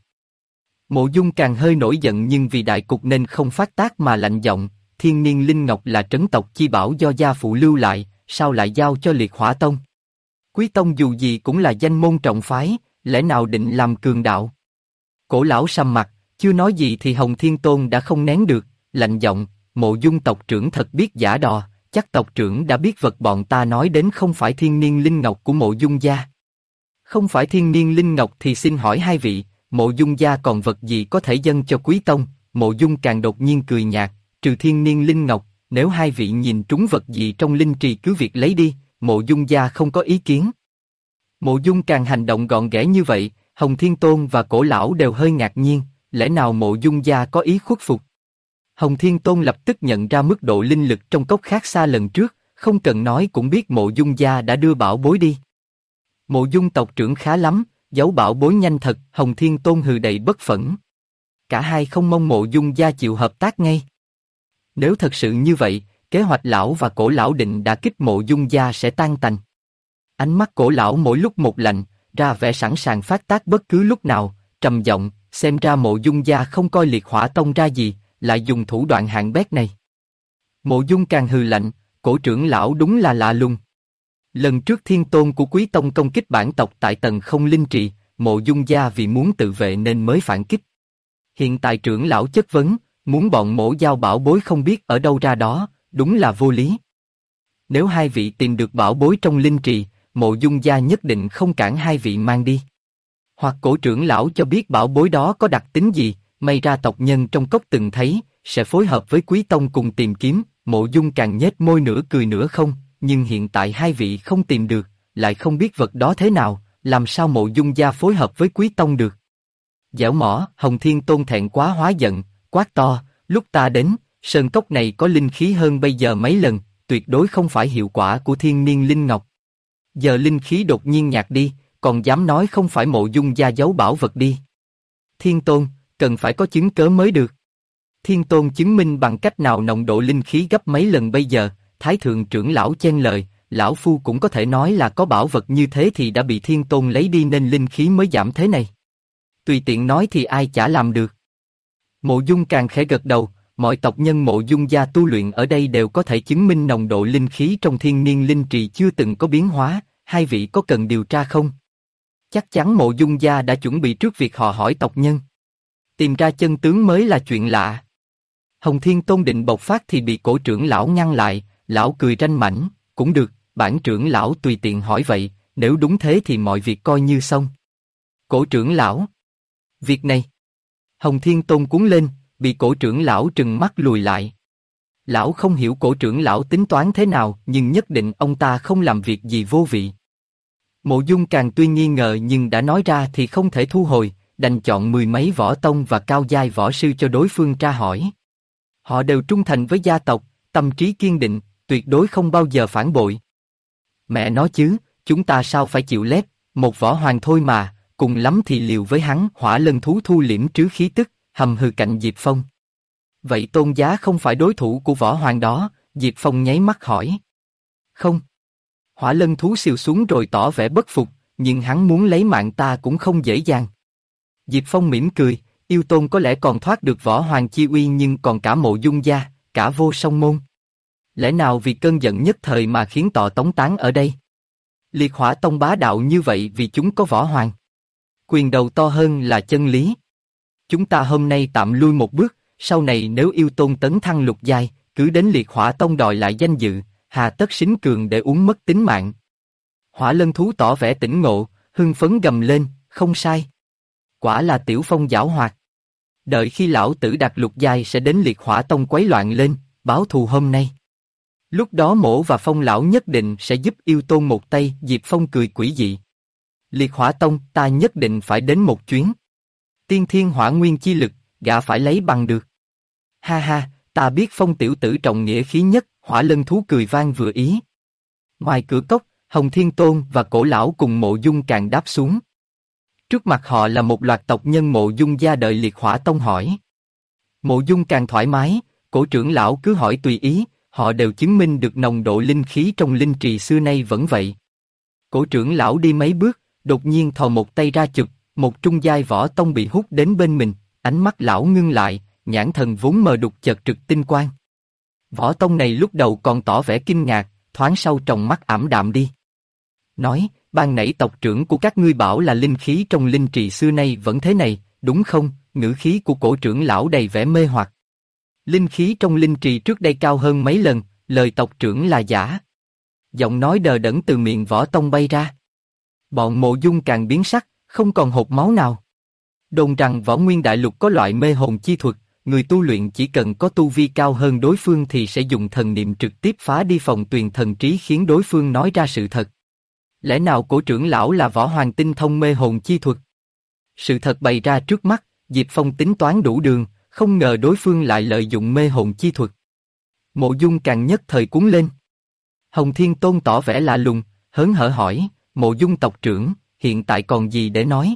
Mộ Dung càng hơi nổi giận nhưng vì đại cục nên không phát tác mà lạnh giọng, Thiên Niên Linh Ngọc là trấn tộc chi bảo do gia phụ lưu lại, sao lại giao cho Liệt Hỏa Tông? Quý Tông dù gì cũng là danh môn trọng phái, lẽ nào định làm cường đạo? Cổ lão sầm mặt, chưa nói gì thì Hồng Thiên Tôn đã không nén được, lạnh giọng, Mộ Dung tộc trưởng thật biết giả đò, chắc tộc trưởng đã biết vật bọn ta nói đến không phải thiên niên linh ngọc của Mộ Dung gia. Không phải thiên niên linh ngọc thì xin hỏi hai vị, Mộ Dung gia còn vật gì có thể dâng cho Quý Tông? Mộ Dung càng đột nhiên cười nhạt, trừ thiên niên linh ngọc, nếu hai vị nhìn trúng vật gì trong linh trì cứ việc lấy đi, Mộ Dung gia không có ý kiến. Mộ Dung càng hành động gọn ghẽ như vậy, Hồng Thiên Tôn và Cổ lão đều hơi ngạc nhiên, lẽ nào Mộ Dung gia có ý khuất phục? Hồng Thiên Tôn lập tức nhận ra mức độ linh lực trong cốc khác xa lần trước, không cần nói cũng biết Mộ Dung gia đã đưa bảo bối đi. Mộ Dung tộc trưởng khá lắm, giấu bảo bối nhanh thật, Hồng Thiên Tôn hừ đầy bất phẫn. Cả hai không mong Mộ Dung gia chịu hợp tác ngay. Nếu thật sự như vậy, kế hoạch lão và Cổ lão định đả kích Mộ Dung gia sẽ tan tành. Ánh mắt Cổ lão mỗi lúc một lạnh, ra vẻ sẵn sàng phát tác bất cứ lúc nào, trầm giọng, xem ra Mộ Dung gia không coi Liệt Hỏa Tông ra gì, lại dùng thủ đoạn hạng bét này. Mộ Dung càng hừ lạnh, Cổ trưởng lão đúng là lạ lùng. Lần trước Thiên Tôn của Quý Tông công kích bản tộc tại tầng không linh trì, Mộ Dung gia vì muốn tự vệ nên mới phản kích. Hiện tại trưởng lão chất vấn, muốn bọn Mộ giao bảo bối không biết ở đâu ra đó, đúng là vô lý. Nếu hai vị tìm được bảo bối trong linh trì, Mộ Dung gia nhất định không cản hai vị mang đi. Hoặc Cổ trưởng lão cho biết bảo bối đó có đặc tính gì, may ra tộc nhân trong cốc từng thấy, sẽ phối hợp với Quý Tông cùng tìm kiếm. Mộ Dung càng nhếch môi nửa cười nửa không, nhưng hiện tại hai vị không tìm được, lại không biết vật đó thế nào, làm sao Mộ Dung gia phối hợp với Quý Tông được? Dẻo mỏ, Hồng Thiên Tôn thẹn quá hóa giận, quát to, lúc ta đến, sơn cốc này có linh khí hơn bây giờ mấy lần, tuyệt đối không phải hiệu quả của thiên niên linh ngọc. Giờ linh khí đột nhiên nhạt đi, còn dám nói không phải Mộ Dung gia giấu bảo vật đi. Thiên Tôn, cần phải có chứng cớ mới được. Thiên Tôn chứng minh bằng cách nào nồng độ linh khí gấp mấy lần bây giờ, Thái Thượng trưởng lão chen lời, lão phu cũng có thể nói là có bảo vật như thế thì đã bị Thiên Tôn lấy đi nên linh khí mới giảm thế này. Tùy tiện nói thì ai chả làm được. Mộ Dung càng khẽ gật đầu, mọi tộc nhân Mộ Dung gia tu luyện ở đây đều có thể chứng minh nồng độ linh khí trong thiên niên linh trì chưa từng có biến hóa, hai vị có cần điều tra không? Chắc chắn Mộ Dung gia đã chuẩn bị trước việc họ hỏi tộc nhân. Tìm ra chân tướng mới là chuyện lạ. Hồng Thiên Tôn định bộc phát thì bị Cổ trưởng lão ngăn lại, lão cười ranh mãnh, cũng được, bản trưởng lão tùy tiện hỏi vậy, nếu đúng thế thì mọi việc coi như xong. Cổ trưởng lão, việc này. Hồng Thiên Tôn cuống lên, bị Cổ trưởng lão trừng mắt lùi lại. Lão không hiểu Cổ trưởng lão tính toán thế nào, nhưng nhất định ông ta không làm việc gì vô vị. Mộ Dung càng tuy nghi ngờ nhưng đã nói ra thì không thể thu hồi, đành chọn mười mấy võ tông và cao giai võ sư cho đối phương tra hỏi. Họ đều trung thành với gia tộc, tâm trí kiên định, tuyệt đối không bao giờ phản bội. Mẹ nói chứ, chúng ta sao phải chịu lép, một võ hoàng thôi mà, cùng lắm thì liều với hắn. Hỏa lân thú thu liễm trứ khí tức, hầm hừ cạnh Diệp Phong. Vậy Tôn giá không phải đối thủ của võ hoàng đó? Diệp Phong nháy mắt hỏi. Không. Hỏa lân thú xìu xuống rồi tỏ vẻ bất phục, nhưng hắn muốn lấy mạng ta cũng không dễ dàng. Diệp Phong mỉm cười, yêu Tôn có lẽ còn thoát được võ hoàng chi uy nhưng còn cả Mộ Dung gia, cả Vô Song môn. Lẽ nào vì cơn giận nhất thời mà khiến tọa tống tán ở đây? Liệt Hỏa Tông bá đạo như vậy vì chúng có võ hoàng. Quyền đầu to hơn là chân lý. Chúng ta hôm nay tạm lui một bước, sau này nếu yêu Tôn tấn thăng lục giai, cứ đến Liệt Hỏa Tông đòi lại danh dự, hà tất xính cường để uống mất tính mạng. Hỏa lân thú tỏ vẻ tỉnh ngộ, hưng phấn gầm lên, không sai. Quả là Tiểu Phong giảo hoạt. Đợi khi lão tử đạt lục giai sẽ đến Liệt Hỏa Tông quấy loạn lên, báo thù hôm nay. Lúc đó Mỗ và Phong lão nhất định sẽ giúp yêu Tôn một tay. Diệp Phong cười quỷ dị. Liệt Hỏa Tông, ta nhất định phải đến một chuyến. Tiên thiên hỏa nguyên chi lực, gã phải lấy bằng được. Ha ha, ta biết Phong tiểu tử trọng nghĩa khí nhất. Hỏa lân thú cười vang vừa ý. Ngoài cửa cốc, Hồng Thiên Tôn và Cổ lão cùng Mộ Dung càng đáp xuống. Trước mặt họ là một loạt tộc nhân Mộ Dung gia đợi Liệt Hỏa Tông hỏi. Mộ Dung càng thoải mái, Cổ trưởng lão cứ hỏi tùy ý, họ đều chứng minh được nồng độ linh khí trong linh trì xưa nay vẫn vậy. Cổ trưởng lão đi mấy bước, đột nhiên thò một tay ra chụp, một trung giai võ tông bị hút đến bên mình, ánh mắt lão ngưng lại, nhãn thần vốn mờ đục chợt trực tinh quang. Võ tông này lúc đầu còn tỏ vẻ kinh ngạc, thoáng sau tròng mắt ảm đạm đi. Nói, ban nãy tộc trưởng của các ngươi bảo là linh khí trong linh trì xưa nay vẫn thế này, đúng không? Ngữ khí của cổ trưởng lão đầy vẻ mê hoặc. Linh khí trong linh trì trước đây cao hơn mấy lần, lời tộc trưởng là giả. Giọng nói đờ đẫn từ miệng Võ Tông bay ra. Bọn Mộ Dung càng biến sắc, không còn hột máu nào. Đồn rằng Võ Nguyên Đại Lục có loại mê hồn chi thuật, người tu luyện chỉ cần có tu vi cao hơn đối phương thì sẽ dùng thần niệm trực tiếp phá đi phòng tuyền thần trí khiến đối phương nói ra sự thật. Lẽ nào cổ trưởng lão là Võ Hoàng tinh thông mê hồn chi thuật? Sự thật bày ra trước mắt, Diệp Phong tính toán đủ đường, không ngờ đối phương lại lợi dụng mê hồn chi thuật. Mộ Dung càng nhất thời cuốn lên. Hồng Thiên Tôn tỏ vẻ lạ lùng, hớn hở hỏi, Mộ Dung tộc trưởng, hiện tại còn gì để nói?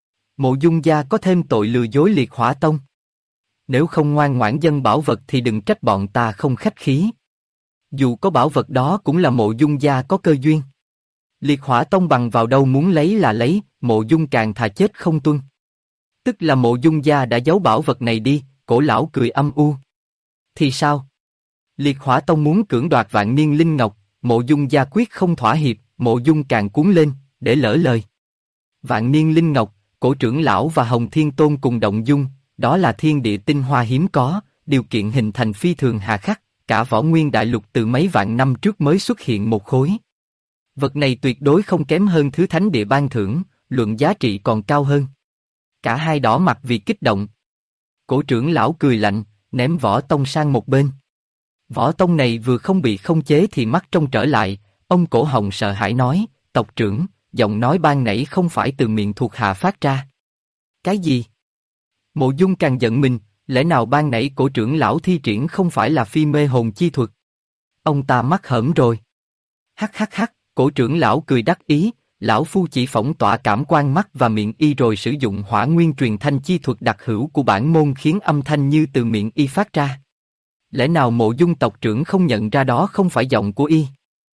Mộ Dung gia có thêm tội lừa dối Liệt Hỏa Tông. Nếu không ngoan ngoãn dâng bảo vật thì đừng trách bọn ta không khách khí. Dù có bảo vật đó cũng là Mộ Dung gia có cơ duyên. Liệt Hỏa Tông bằng vào đâu muốn lấy là lấy, Mộ Dung càng thà chết không tuân. Tức là Mộ Dung gia đã giấu bảo vật này đi, cổ lão cười âm u. Thì sao? Liệt Hỏa Tông muốn cưỡng đoạt Vạn Niên Linh Ngọc, Mộ Dung gia quyết không thỏa hiệp, Mộ Dung càng cuốn lên, để lỡ lời. Vạn Niên Linh Ngọc, cổ trưởng lão và Hồng Thiên Tôn cùng động dung, đó là thiên địa tinh hoa hiếm có, điều kiện hình thành phi thường hà khắc, cả Võ Nguyên Đại Lục từ mấy vạn năm trước mới xuất hiện một khối. Vật này tuyệt đối không kém hơn thứ thánh địa ban thưởng, luận giá trị còn cao hơn. Cả hai đỏ mặt vì kích động. Cổ trưởng lão cười lạnh, ném Võ Tông sang một bên. Võ Tông này vừa không bị không chế thì mắt trông trở lại, ông Cổ Hồng sợ hãi nói, tộc trưởng, giọng nói ban nãy không phải từ miệng thuộc hạ phát ra. Cái gì? Mộ Dung càng giận mình, lẽ nào ban nãy cổ trưởng lão thi triển không phải là phi mê hồn chi thuật? Ông ta mắc hởm rồi. Hắc hắc hắc, cổ trưởng lão cười đắc ý, lão phu chỉ phỏng tỏa cảm quan mắt và miệng y rồi sử dụng hỏa nguyên truyền thanh chi thuật đặc hữu của bản môn khiến âm thanh như từ miệng y phát ra. Lẽ nào Mộ Dung tộc trưởng không nhận ra đó không phải giọng của y?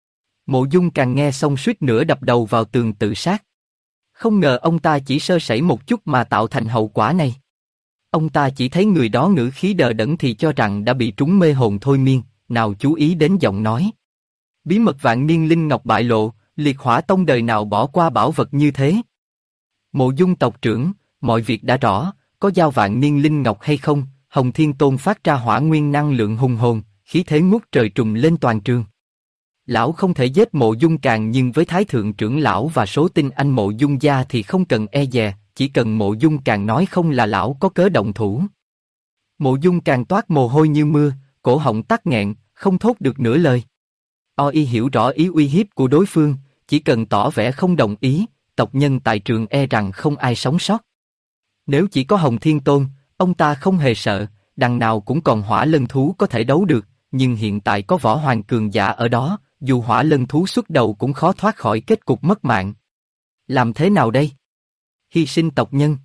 Mộ Dung càng nghe xong suýt nữa đập đầu vào tường tự sát. Không ngờ ông ta chỉ sơ sẩy một chút mà tạo thành hậu quả này. Ông ta chỉ thấy người đó ngữ khí đờ đẫn thì cho rằng đã bị trúng mê hồn thôi miên, nào chú ý đến giọng nói. Bí mật Vạn Niên Linh Ngọc bại lộ, Liệt Hỏa Tông đời nào bỏ qua bảo vật như thế? Mộ Dung tộc trưởng, mọi việc đã rõ, có giao Vạn Niên Linh Ngọc hay không? Hồng Thiên Tôn phát ra hỏa nguyên năng lượng hùng hồn, khí thế ngút trời trùng lên toàn trường. Lão không thể giết Mộ Dung Càng nhưng với Thái Thượng trưởng lão và số tinh anh Mộ Dung gia thì không cần e dè, chỉ cần Mộ Dung Càng nói không là lão có cớ động thủ. Mộ Dung Càng toát mồ hôi như mưa, cổ họng tắc nghẹn, không thốt được nửa lời. Y hiểu rõ ý uy hiếp của đối phương, chỉ cần tỏ vẻ không đồng ý, tộc nhân tại trường e rằng không ai sống sót. Nếu chỉ có Hồng Thiên Tôn, ông ta không hề sợ, đằng nào cũng còn hỏa lân thú có thể đấu được, nhưng hiện tại có võ hoàng cường giả ở đó, dù hỏa lân thú xuất đầu cũng khó thoát khỏi kết cục mất mạng. Làm thế nào đây? Hy sinh tộc nhân.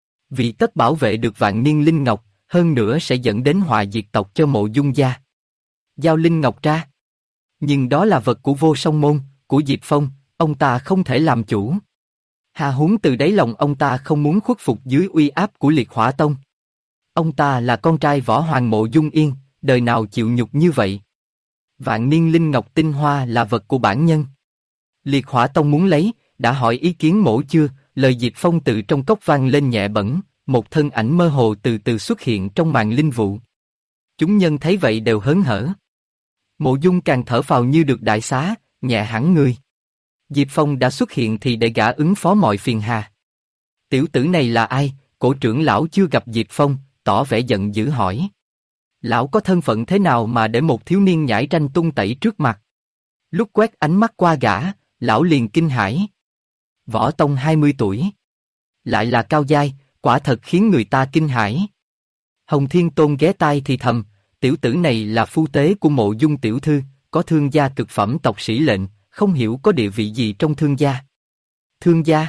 Vì tất bảo vệ được Vạn Niên Linh Ngọc, hơn nữa sẽ dẫn đến họa diệt tộc cho Mộ Dung gia. Giao Linh Ngọc ra. Nhưng đó là vật của Vô Song Môn, của Diệp Phong, ông ta không thể làm chủ. Hà huống từ đáy lòng ông ta không muốn khuất phục dưới uy áp của Liệt Hỏa Tông. Ông ta là con trai Võ Hoàng Mộ Dung Yên, đời nào chịu nhục như vậy. Vạn Niên Linh Ngọc tinh hoa là vật của bản nhân. Liệt Hỏa Tông muốn lấy, đã hỏi ý kiến mỗ chưa? Lời Diệp Phong từ trong cốc vang lên nhẹ bẫng, một thân ảnh mơ hồ từ từ xuất hiện trong màn linh vụ. Chúng nhân thấy vậy đều hớn hở. Mộ Dung càng thở phào như được đại xá, nhẹ hẳn người. Diệp Phong đã xuất hiện thì để gã ứng phó mọi phiền hà. Tiểu tử này là ai? Cổ trưởng lão chưa gặp Diệp Phong, tỏ vẻ giận dữ hỏi. Lão có thân phận thế nào mà để một thiếu niên nhãi ranh tung tẩy trước mặt? Lúc quét ánh mắt qua gã, lão liền kinh hãi. Võ Tông 20 tuổi. Lại là cao giai, quả thật khiến người ta kinh hãi. Hồng Thiên Tôn ghé tai thì thầm, tiểu tử này là phu tế của Mộ Dung tiểu thư, có thương gia cực phẩm tộc sĩ lệnh, không hiểu có địa vị gì trong thương gia. Thương gia?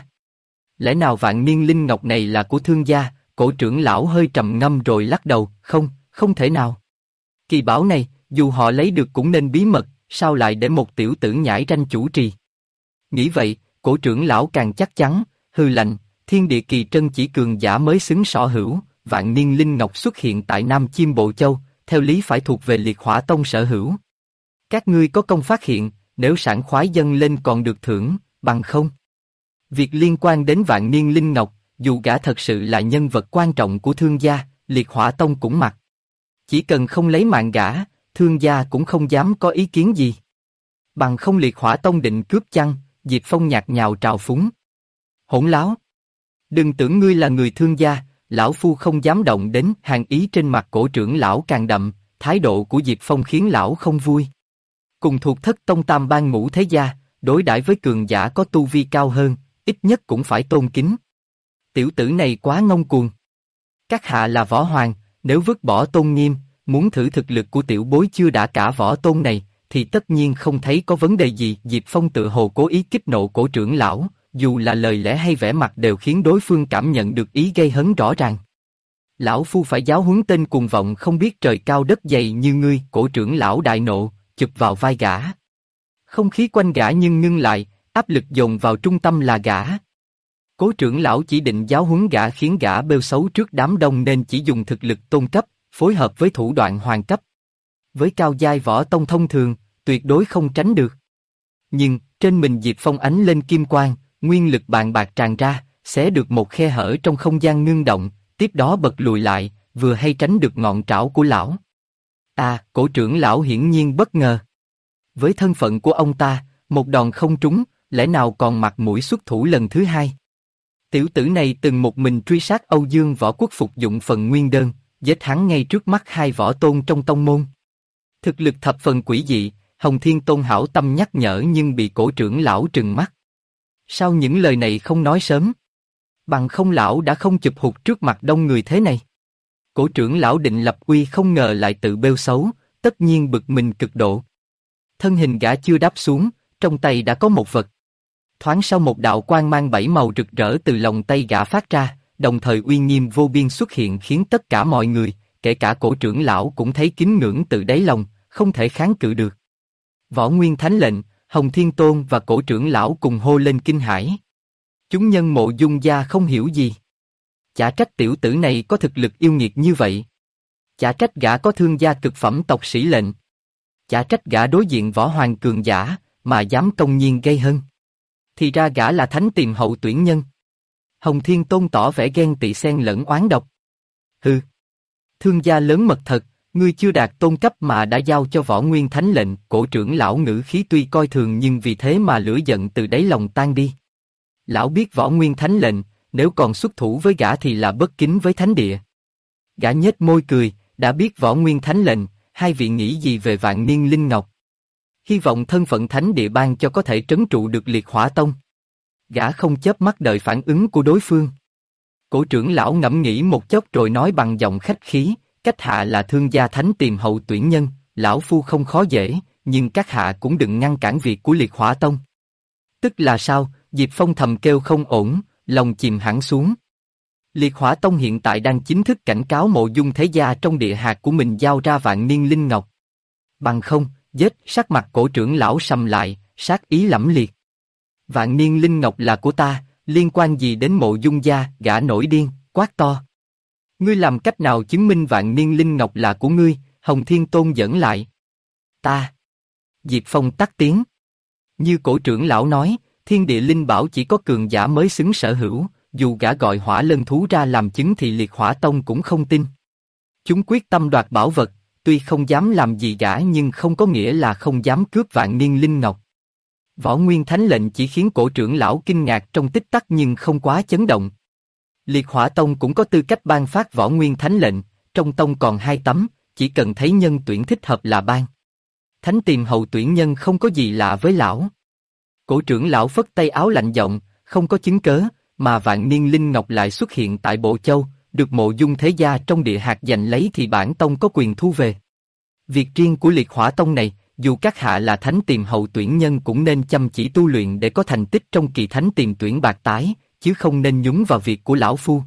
Lẽ nào Vạn Niên Linh Ngọc này là của thương gia? Cổ trưởng lão hơi trầm ngâm rồi lắc đầu, không thể nào. Kỳ bảo này, dù họ lấy được cũng nên bí mật, sao lại để một tiểu tử nhãi ranh chủ trì? Nghĩ vậy, cổ trưởng lão càng chắc chắn, hừ lạnh, thiên địa kỳ trân chỉ cường giả mới xứng sở hữu, Vạn Niên Linh Ngọc xuất hiện tại Nam Chiêm Bộ Châu, theo lý phải thuộc về Liệt Hỏa Tông sở hữu. Các ngươi có công phát hiện, nếu sảng khoái dâng lên còn được thưởng, bằng không. Việc liên quan đến Vạn Niên Linh Ngọc, dù gã thật sự là nhân vật quan trọng của Thương gia, Liệt Hỏa Tông cũng mặc. Chỉ cần không lấy mạng gã, Thương gia cũng không dám có ý kiến gì. Bằng không Liệt Hỏa Tông định cướp chăng? Diệp Phong nhạt nhào trào phúng. Hỗn láo! Đừng tưởng ngươi là người Thương gia, lão phu không dám động đến. Hàn ý trên mặt cổ trưởng lão càng đậm, thái độ của Diệp Phong khiến lão không vui. Cùng thuộc thất tông tam ban ngũ thế gia, đối đãi với cường giả có tu vi cao hơn, ít nhất cũng phải tôn kính. Tiểu tử này quá ngông cuồng. Các hạ là võ hoàng, nếu vứt bỏ tôn nghiêm, muốn thử thực lực của tiểu bối chưa đã cả võ tôn này, thì tất nhiên không thấy có vấn đề gì. Diệp Phong tự hồ cố ý kích nộ cổ trưởng lão, dù là lời lẽ hay vẻ mặt đều khiến đối phương cảm nhận được ý gây hấn rõ ràng. Lão phu phải giáo huấn tên cuồng vọng không biết trời cao đất dày như ngươi. Cổ trưởng lão đại nộ, chụp vào vai gã. Không khí quanh gã nhưng ngưng lại, áp lực dồn vào trung tâm là gã. Cố trưởng lão chỉ định giáo huấn gã khiến gã bêu xấu trước đám đông nên chỉ dùng thực lực tôn cấp, phối hợp với thủ đoạn hoàng cấp. Với cao giai võ tông thông thường, tuyệt đối không tránh được. Nhưng, trên mình Diệp Phong ánh lên kim quang, nguyên lực bàn bạc tràn ra, xé được một khe hở trong không gian ngưng động, tiếp đó bật lùi lại, vừa hay tránh được ngọn trảo của lão. Cổ trưởng lão hiển nhiên bất ngờ. Với thân phận của ông ta, một đòn không trúng, lẽ nào còn mặt mũi xuất thủ lần thứ hai? Tiểu tử này từng một mình truy sát Âu Dương Võ Quốc phục dụng phần nguyên đơn, giết hắn ngay trước mắt hai võ tôn trong tông môn. Thực lực thập phần quỷ dị, Hồng Thiên Tôn hảo tâm nhắc nhở nhưng bị cổ trưởng lão trừng mắt. Sao những lời này không nói sớm? Bằng không lão đã không chụp hụt trước mặt đông người thế này. Cổ trưởng lão định lập uy không ngờ lại tự bêu xấu, tất nhiên bực mình cực độ. Thân hình gã chưa đáp xuống, trong tay đã có một vật. Thoáng sau một đạo quang mang bảy màu rực rỡ từ lòng tay gã phát ra, đồng thời uy nghiêm vô biên xuất hiện khiến tất cả mọi người, kể cả cổ trưởng lão cũng thấy kính ngưỡng từ đáy lòng, không thể kháng cự được. Võ Nguyên Thánh lệnh, Hồng Thiên Tôn và cổ trưởng lão cùng hô lên kinh hãi. Chúng nhân Mộ Dung gia không hiểu gì. Chả trách tiểu tử này có thực lực yêu nghiệt như vậy. Chả trách gã có Thương gia cực phẩm tộc sĩ lệnh. Chả trách gã đối diện võ hoàng cường giả, mà dám công nhiên gây hấn. Thì ra gã là Thánh Tiềm Hậu tuyển nhân. Hồng Thiên Tôn tỏ vẻ ghen tị xen lẫn oán độc. Hừ. Thương gia lớn mật thật, ngươi chưa đạt tôn cấp mà đã giao cho Võ Nguyên Thánh lệnh. Cổ trưởng lão ngữ khí tuy coi thường nhưng vì thế mà lửa giận từ đáy lòng tan đi. Lão biết Võ Nguyên Thánh lệnh, nếu còn xuất thủ với gã thì là bất kính với thánh địa. Gã nhếch môi cười, đã biết Võ Nguyên Thánh lệnh, hai vị nghĩ gì về Vạn Niên Linh Ngọc? Hy vọng thân phận thánh địa ban cho có thể trấn trụ được Liệt Hỏa Tông. Gã không chớp mắt đợi phản ứng của đối phương. Cổ trưởng lão ngẫm nghĩ một chốc rồi nói bằng giọng khách khí, cách hạ là Thương gia Thánh Tiềm Hậu tuyển nhân, lão phu không khó dễ, nhưng các hạ cũng đừng ngăn cản việc của Liệt Hỏa Tông. Tức là sao? Diệp Phong thầm kêu không ổn, lòng chìm hẳn xuống. Liệt Hỏa Tông hiện tại đang chính thức cảnh cáo Mộ Dung thế gia trong địa hạt của mình giao ra Vạn Niên Linh Ngọc. Bằng không, giết. Sắc mặt cổ trưởng lão sầm lại, sát ý lẫm liệt. Vạn Niên Linh Ngọc là của ta, liên quan gì đến Mộ Dung gia? Gã nổi điên, quát to. Ngươi làm cách nào chứng minh Vạn Niên Linh Ngọc là của ngươi? Hồng Thiên Tôn dẫn lại. Ta. Diệp Phong tắt tiếng. Như cổ trưởng lão nói, thiên địa linh bảo chỉ có cường giả mới xứng sở hữu, dù gã gọi Hỏa Lân thú ra làm chứng thì Liệt Hỏa Tông cũng không tin. Chúng quyết tâm đoạt bảo vật, tuy không dám làm gì gã nhưng không có nghĩa là không dám cướp Vạn Niên Linh Ngọc. Võ Nguyên Thánh lệnh chỉ khiến cổ trưởng lão kinh ngạc trong tích tắc nhưng không quá chấn động. Liệt Hỏa Tông cũng có tư cách ban phát Võ Nguyên Thánh lệnh, trong tông còn 2 tấm, chỉ cần thấy nhân tuyển thích hợp là ban. Thánh Tiềm Hậu tuyển nhân không có gì lạ với lão. Cổ trưởng lão phất tay áo lạnh giọng, không có chứng cớ, mà Vạn Niên Linh Ngọc lại xuất hiện tại Bộ Châu, được Mộ Dung thế gia trong địa hạt giành lấy thì bản tông có quyền thu về. Việc riêng của Liệt Hỏa Tông này, dù các hạ là Thánh Tiềm Hậu tuyển nhân cũng nên chăm chỉ tu luyện để có thành tích trong kỳ Thánh Tiềm tuyển bạc tái, chứ không nên nhúng vào việc của lão phu.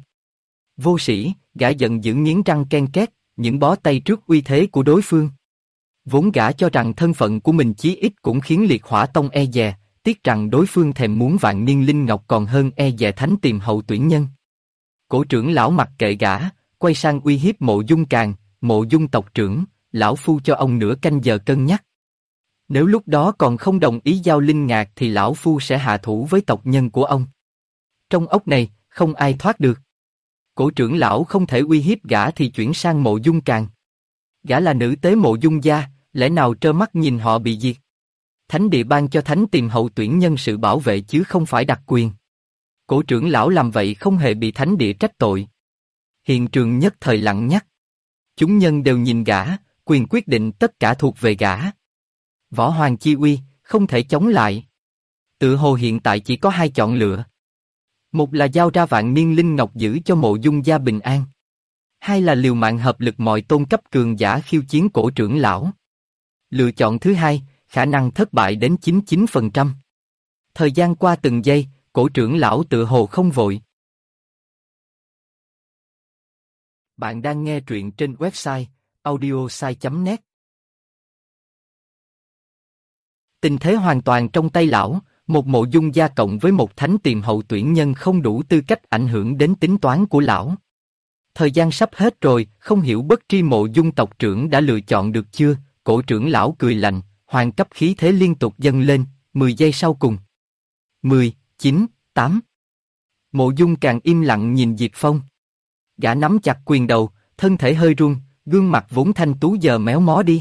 Vô sĩ, gã giận dữ nghiến răng ken két, những bó tay trước uy thế của đối phương. Vốn gã cho rằng thân phận của mình chí ít cũng khiến Liệt Hỏa Tông e dè, tiếc rằng đối phương thèm muốn Vạn Niên Linh Ngọc còn hơn e dè Thánh Tiềm Hậu tuyển nhân. Cổ trưởng lão mặc kệ gã, quay sang uy hiếp Mộ Dung Càn, Mộ Dung tộc trưởng, lão phu cho ông nửa canh giờ cân nhắc. Nếu lúc đó còn không đồng ý giao linh ngạc thì lão phu sẽ hạ thủ với tộc nhân của ông. Trong ốc này, không ai thoát được. Cổ trưởng lão không thể uy hiếp gã thì chuyển sang Mộ Dung Càn. Gã là nữ tế Mộ Dung gia, lẽ nào trơ mắt nhìn họ bị diệt? Thánh địa ban cho thánh tìm hậu tuyển nhân sự bảo vệ chứ không phải đặc quyền. Cổ trưởng lão làm vậy không hề bị thánh địa trách tội. Hiện trường nhất thời lặng nhắc. Chúng nhân đều nhìn gã, quyền quyết định tất cả thuộc về gã. Võ Hoàng chi uy, không thể chống lại. Tự hồ hiện tại chỉ có hai chọn lựa. Một là giao ra vạn niên linh ngọc giữ cho Mộ Dung gia bình an. Hai là liều mạng hợp lực mọi tôn cấp cường giả khiêu chiến cổ trưởng lão. Lựa chọn thứ hai, khả năng thất bại đến 99%. Thời gian qua từng giây, cổ trưởng lão tự hồ không vội. Bạn đang nghe truyện trên website audiosai.net. Tình thế hoàn toàn trong tay lão, một Mộ Dung gia cộng với một thánh tìm hậu tuyển nhân không đủ tư cách ảnh hưởng đến tính toán của lão. Thời gian sắp hết rồi, không hiểu bất tri Mộ Dung tộc trưởng đã lựa chọn được chưa? Cổ trưởng lão cười lạnh, hoàng cấp khí thế liên tục dâng lên, 10 giây sau cùng. 10, 9, 8. Mộ Dung càng im lặng nhìn Diệp Phong. Gã nắm chặt quyền đầu, thân thể hơi run, gương mặt vốn thanh tú giờ méo mó đi.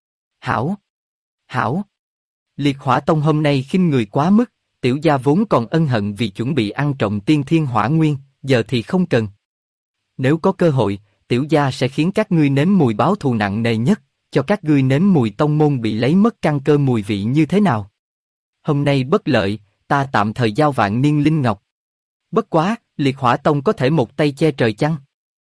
Hảo! Hảo! Liệt Hỏa Tông hôm nay khinh người quá mức, tiểu gia vốn còn ân hận vì chuẩn bị ăn trộm tiên thiên hỏa nguyên, giờ thì không cần. Nếu có cơ hội, tiểu gia sẽ khiến các ngươi nếm mùi báo thù nặng nề nhất, cho các ngươi nếm mùi tông môn bị lấy mất căn cơ mùi vị như thế nào. Hôm nay bất lợi, ta tạm thời giao vạn niên linh ngọc. Bất quá, Liệt Hỏa Tông có thể một tay che trời chăng?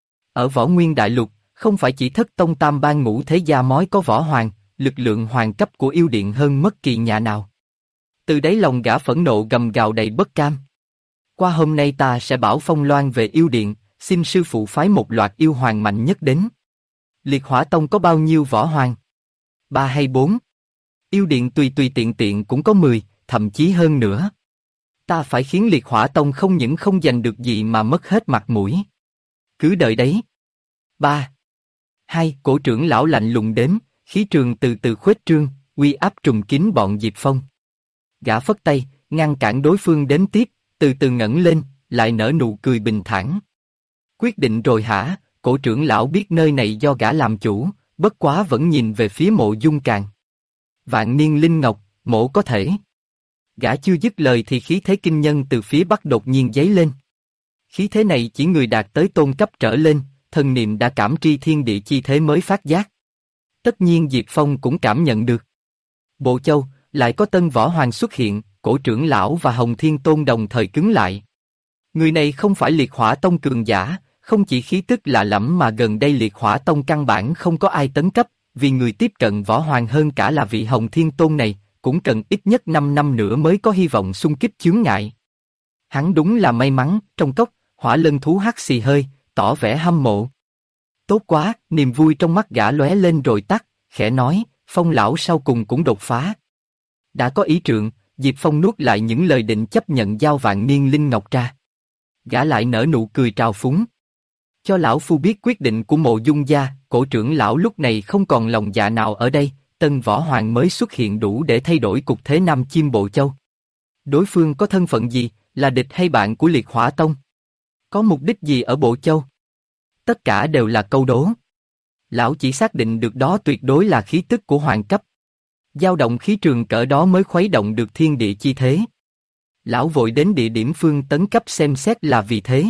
Ở Võ Nguyên Đại Lục, không phải chỉ Thất Tông Tam Ban Ngũ Thế Gia mới có võ hoàng, lực lượng hoàng cấp của yêu điện hơn bất kỳ nhà nào. Từ đáy lòng gã phẫn nộ gầm gào đầy bất cam. Qua hôm nay ta sẽ bảo Phong Loan về yêu điện, xin sư phụ phái một loạt yêu hoàng mạnh nhất đến. Liệt Hỏa Tông có bao nhiêu võ hoàng? 3 hay 4? Yêu điện tùy tùy tiện tiện cũng có 10, thậm chí hơn nữa. Ta phải khiến Liệt Hỏa Tông không những không giành được gì mà mất hết mặt mũi. Cứ đợi đấy. 3, 2, cổ trưởng lão lạnh lùng đếm, khí trường từ từ khuếch trương, uy áp trùm kín bọn Diệp Phong. Gã phất tay, ngăn cản đối phương đếm tiếp, từ từ ngẩng lên, lại nở nụ cười bình thản. Quyết định rồi hả? Cổ trưởng lão biết nơi này do gã làm chủ, bất quá vẫn nhìn về phía Mộ Dung Càn. Vạn niên linh ngọc, mộ có thể. Gã chưa dứt lời thì khí thế kinh nhân từ phía bắc đột nhiên giấy lên. Khí thế này chỉ người đạt tới tôn cấp trở lên, thần niệm đã cảm tri thiên địa chi thế mới phát giác. Tất nhiên Diệp Phong cũng cảm nhận được. Bộ Châu, lại có tân võ hoàng xuất hiện, cổ trưởng lão và Hồng Thiên Tôn đồng thời cứng lại. Người này không phải Liệt Hỏa Tông cường giả, không chỉ khí tức lạ lẫm mà gần đây Liệt Hỏa Tông căn bản không có ai tấn cấp, vì người tiếp cận võ hoàng hơn cả là vị Hồng Thiên Tôn này, cũng cần ít nhất 5 năm nữa mới có hy vọng xung kích chướng ngại. Hắn đúng là may mắn. Trong cốc, Hỏa Lân thú hắt xì hơi, tỏ vẻ hâm mộ. Tốt quá, niềm vui trong mắt gã lóe lên rồi tắt, khẽ nói, Phong lão sau cùng cũng đột phá. Đã có ý trượng, Diệp Phong nuốt lại những lời định chấp nhận giao vạn niên linh ngọc ra. Gã lại nở nụ cười trào phúng. Cho lão phu biết quyết định của Mộ Dung gia. Cổ trưởng lão lúc này không còn lòng dạ nào ở đây, tân võ hoàng mới xuất hiện đủ để thay đổi cục thế Nam Chiêm Bộ Châu. Đối phương có thân phận gì, là địch hay bạn của Liệt Hỏa Tông? Có mục đích gì ở Bộ Châu? Tất cả đều là câu đố. Lão chỉ xác định được đó tuyệt đối là khí tức của hoàng cấp. Dao động khí trường cỡ đó mới khuấy động được thiên địa chi thế. Lão vội đến địa điểm phương tấn cấp xem xét là vì thế.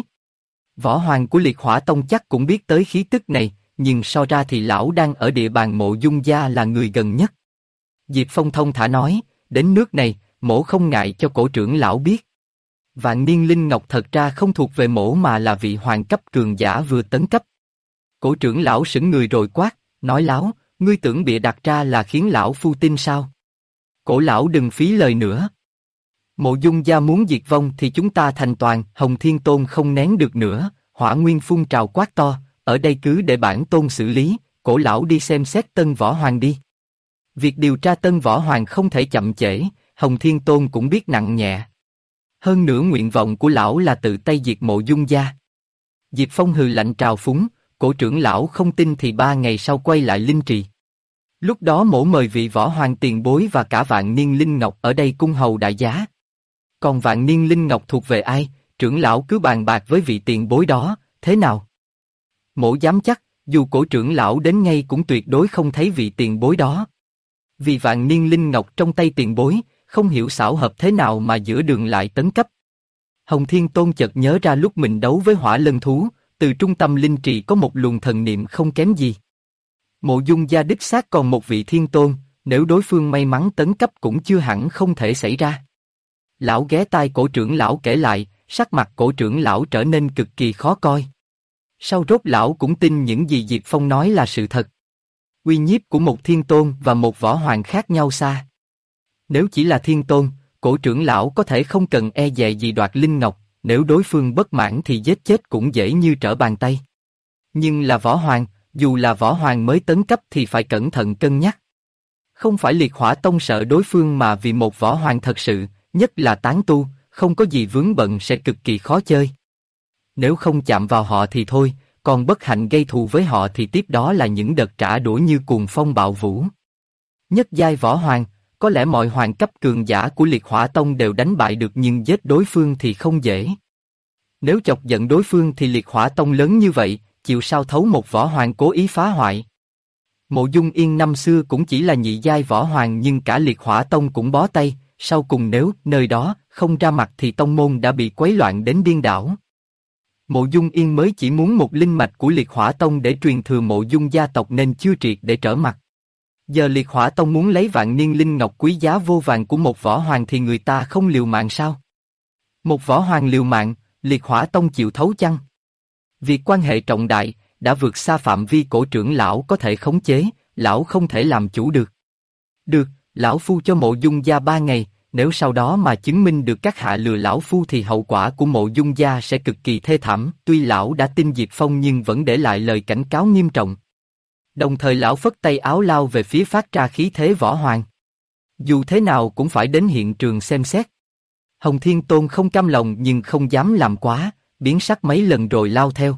Võ hoàng của Liệt Hỏa Tông chắc cũng biết tới khí tức này, nhưng so ra thì lão đang ở địa bàn Mộ Dung gia là người gần nhất. Diệp Phong thông thả nói, đến nước này, mỗ không ngại cho cổ trưởng lão biết. Vạn niên linh ngọc thật ra không thuộc về mỗ mà là vị hoàng cấp cường giả vừa tấn cấp. Cổ trưởng lão sững người rồi quát, nói láo, ngươi tưởng bịa đặt ra là khiến lão phu tin sao? Cổ lão đừng phí lời nữa. Mộ Dung gia muốn diệt vong thì chúng ta thành toàn. Hồng Thiên Tôn không nén được nữa, hỏa nguyên phun trào quát to, ở đây cứ để bản tôn xử lý, cổ lão đi xem xét tân võ hoàng đi. Việc điều tra tân võ hoàng không thể chậm trễ, Hồng Thiên Tôn cũng biết nặng nhẹ. Hơn nữa nguyện vọng của lão là tự tay diệt Mộ Dung gia. Diệp Phong hừ lạnh trào phúng, cổ trưởng lão không tin thì 3 ngày sau quay lại linh trì. Lúc đó mỗ mời vị võ hoàng tiền bối và cả vạn niên linh ngọc ở đây cung hầu đại giá. Còn vạn niên linh ngọc thuộc về ai, trưởng lão cứ bàn bạc với vị tiền bối đó, thế nào? Mỗ dám chắc, dù cổ trưởng lão đến ngay cũng tuyệt đối không thấy vị tiền bối đó. Vì vạn niên linh ngọc trong tay tiền bối, không hiểu xảo hợp thế nào mà giữa đường lại tấn cấp. Hồng Thiên Tôn chợt nhớ ra lúc mình đấu với hỏa lân thú, từ trung tâm linh trì có một luồng thần niệm không kém gì. Mộ Dung gia đích xác còn một vị thiên tôn, nếu đối phương may mắn tấn cấp cũng chưa hẳn không thể xảy ra. Lão ghé tai cổ trưởng lão kể lại, sắc mặt cổ trưởng lão trở nên cực kỳ khó coi. Sau rốt lão cũng tin những gì Diệp Phong nói là sự thật. Uy nhiếp của một thiên tôn và một võ hoàng khác nhau xa. Nếu chỉ là thiên tôn, cổ trưởng lão có thể không cần e dè gì đoạt linh ngọc, nếu đối phương bất mãn thì giết chết cũng dễ như trở bàn tay. Nhưng là võ hoàng, dù là võ hoàng mới tấn cấp thì phải cẩn thận cân nhắc. Không phải liệt hỏa tông sợ đối phương mà vì một võ hoàng thật sự, nhất là tán tu, không có gì vướng bận sẽ cực kỳ khó chơi. Nếu không chạm vào họ thì thôi, còn bất hạnh gây thù với họ thì tiếp đó là những đợt trả đũa như cuồng phong bạo vũ. Nhất giai võ hoàng, có lẽ mọi hoàng cấp cường giả của liệt hỏa tông đều đánh bại được nhưng giết đối phương thì không dễ. Nếu chọc giận đối phương thì liệt hỏa tông lớn như vậy, chịu sao thấu một võ hoàng cố ý phá hoại. Mộ Dung Yên năm xưa cũng chỉ là nhị giai võ hoàng nhưng cả liệt hỏa tông cũng bó tay, sau cùng nếu nơi đó không ra mặt thì tông môn đã bị quấy loạn đến điên đảo. Mộ Dung Yên mới chỉ muốn một linh mạch của liệt hỏa tông để truyền thừa Mộ Dung gia tộc nên chưa triệt để trở mặt. Giờ liệt hỏa tông muốn lấy vạn niên linh ngọc quý giá vô vàn của một võ hoàng thì người ta không liều mạng sao? Một võ hoàng liều mạng, liệt hỏa tông chịu thấu chăng? Việc quan hệ trọng đại, đã vượt xa phạm vi cổ trưởng lão có thể khống chế, lão không thể làm chủ được. Được, lão phu cho Mộ Dung gia 3 ngày, nếu sau đó mà chứng minh được các hạ lừa lão phu thì hậu quả của Mộ Dung gia sẽ cực kỳ thê thảm. Tuy lão đã tin Diệp Phong nhưng vẫn để lại lời cảnh cáo nghiêm trọng. Đồng thời lão phất tay áo lao về phía phát ra khí thế võ hoàng. Dù thế nào cũng phải đến hiện trường xem xét. Hồng Thiên Tôn không cam lòng nhưng không dám làm quá, biến sắc mấy lần rồi lao theo.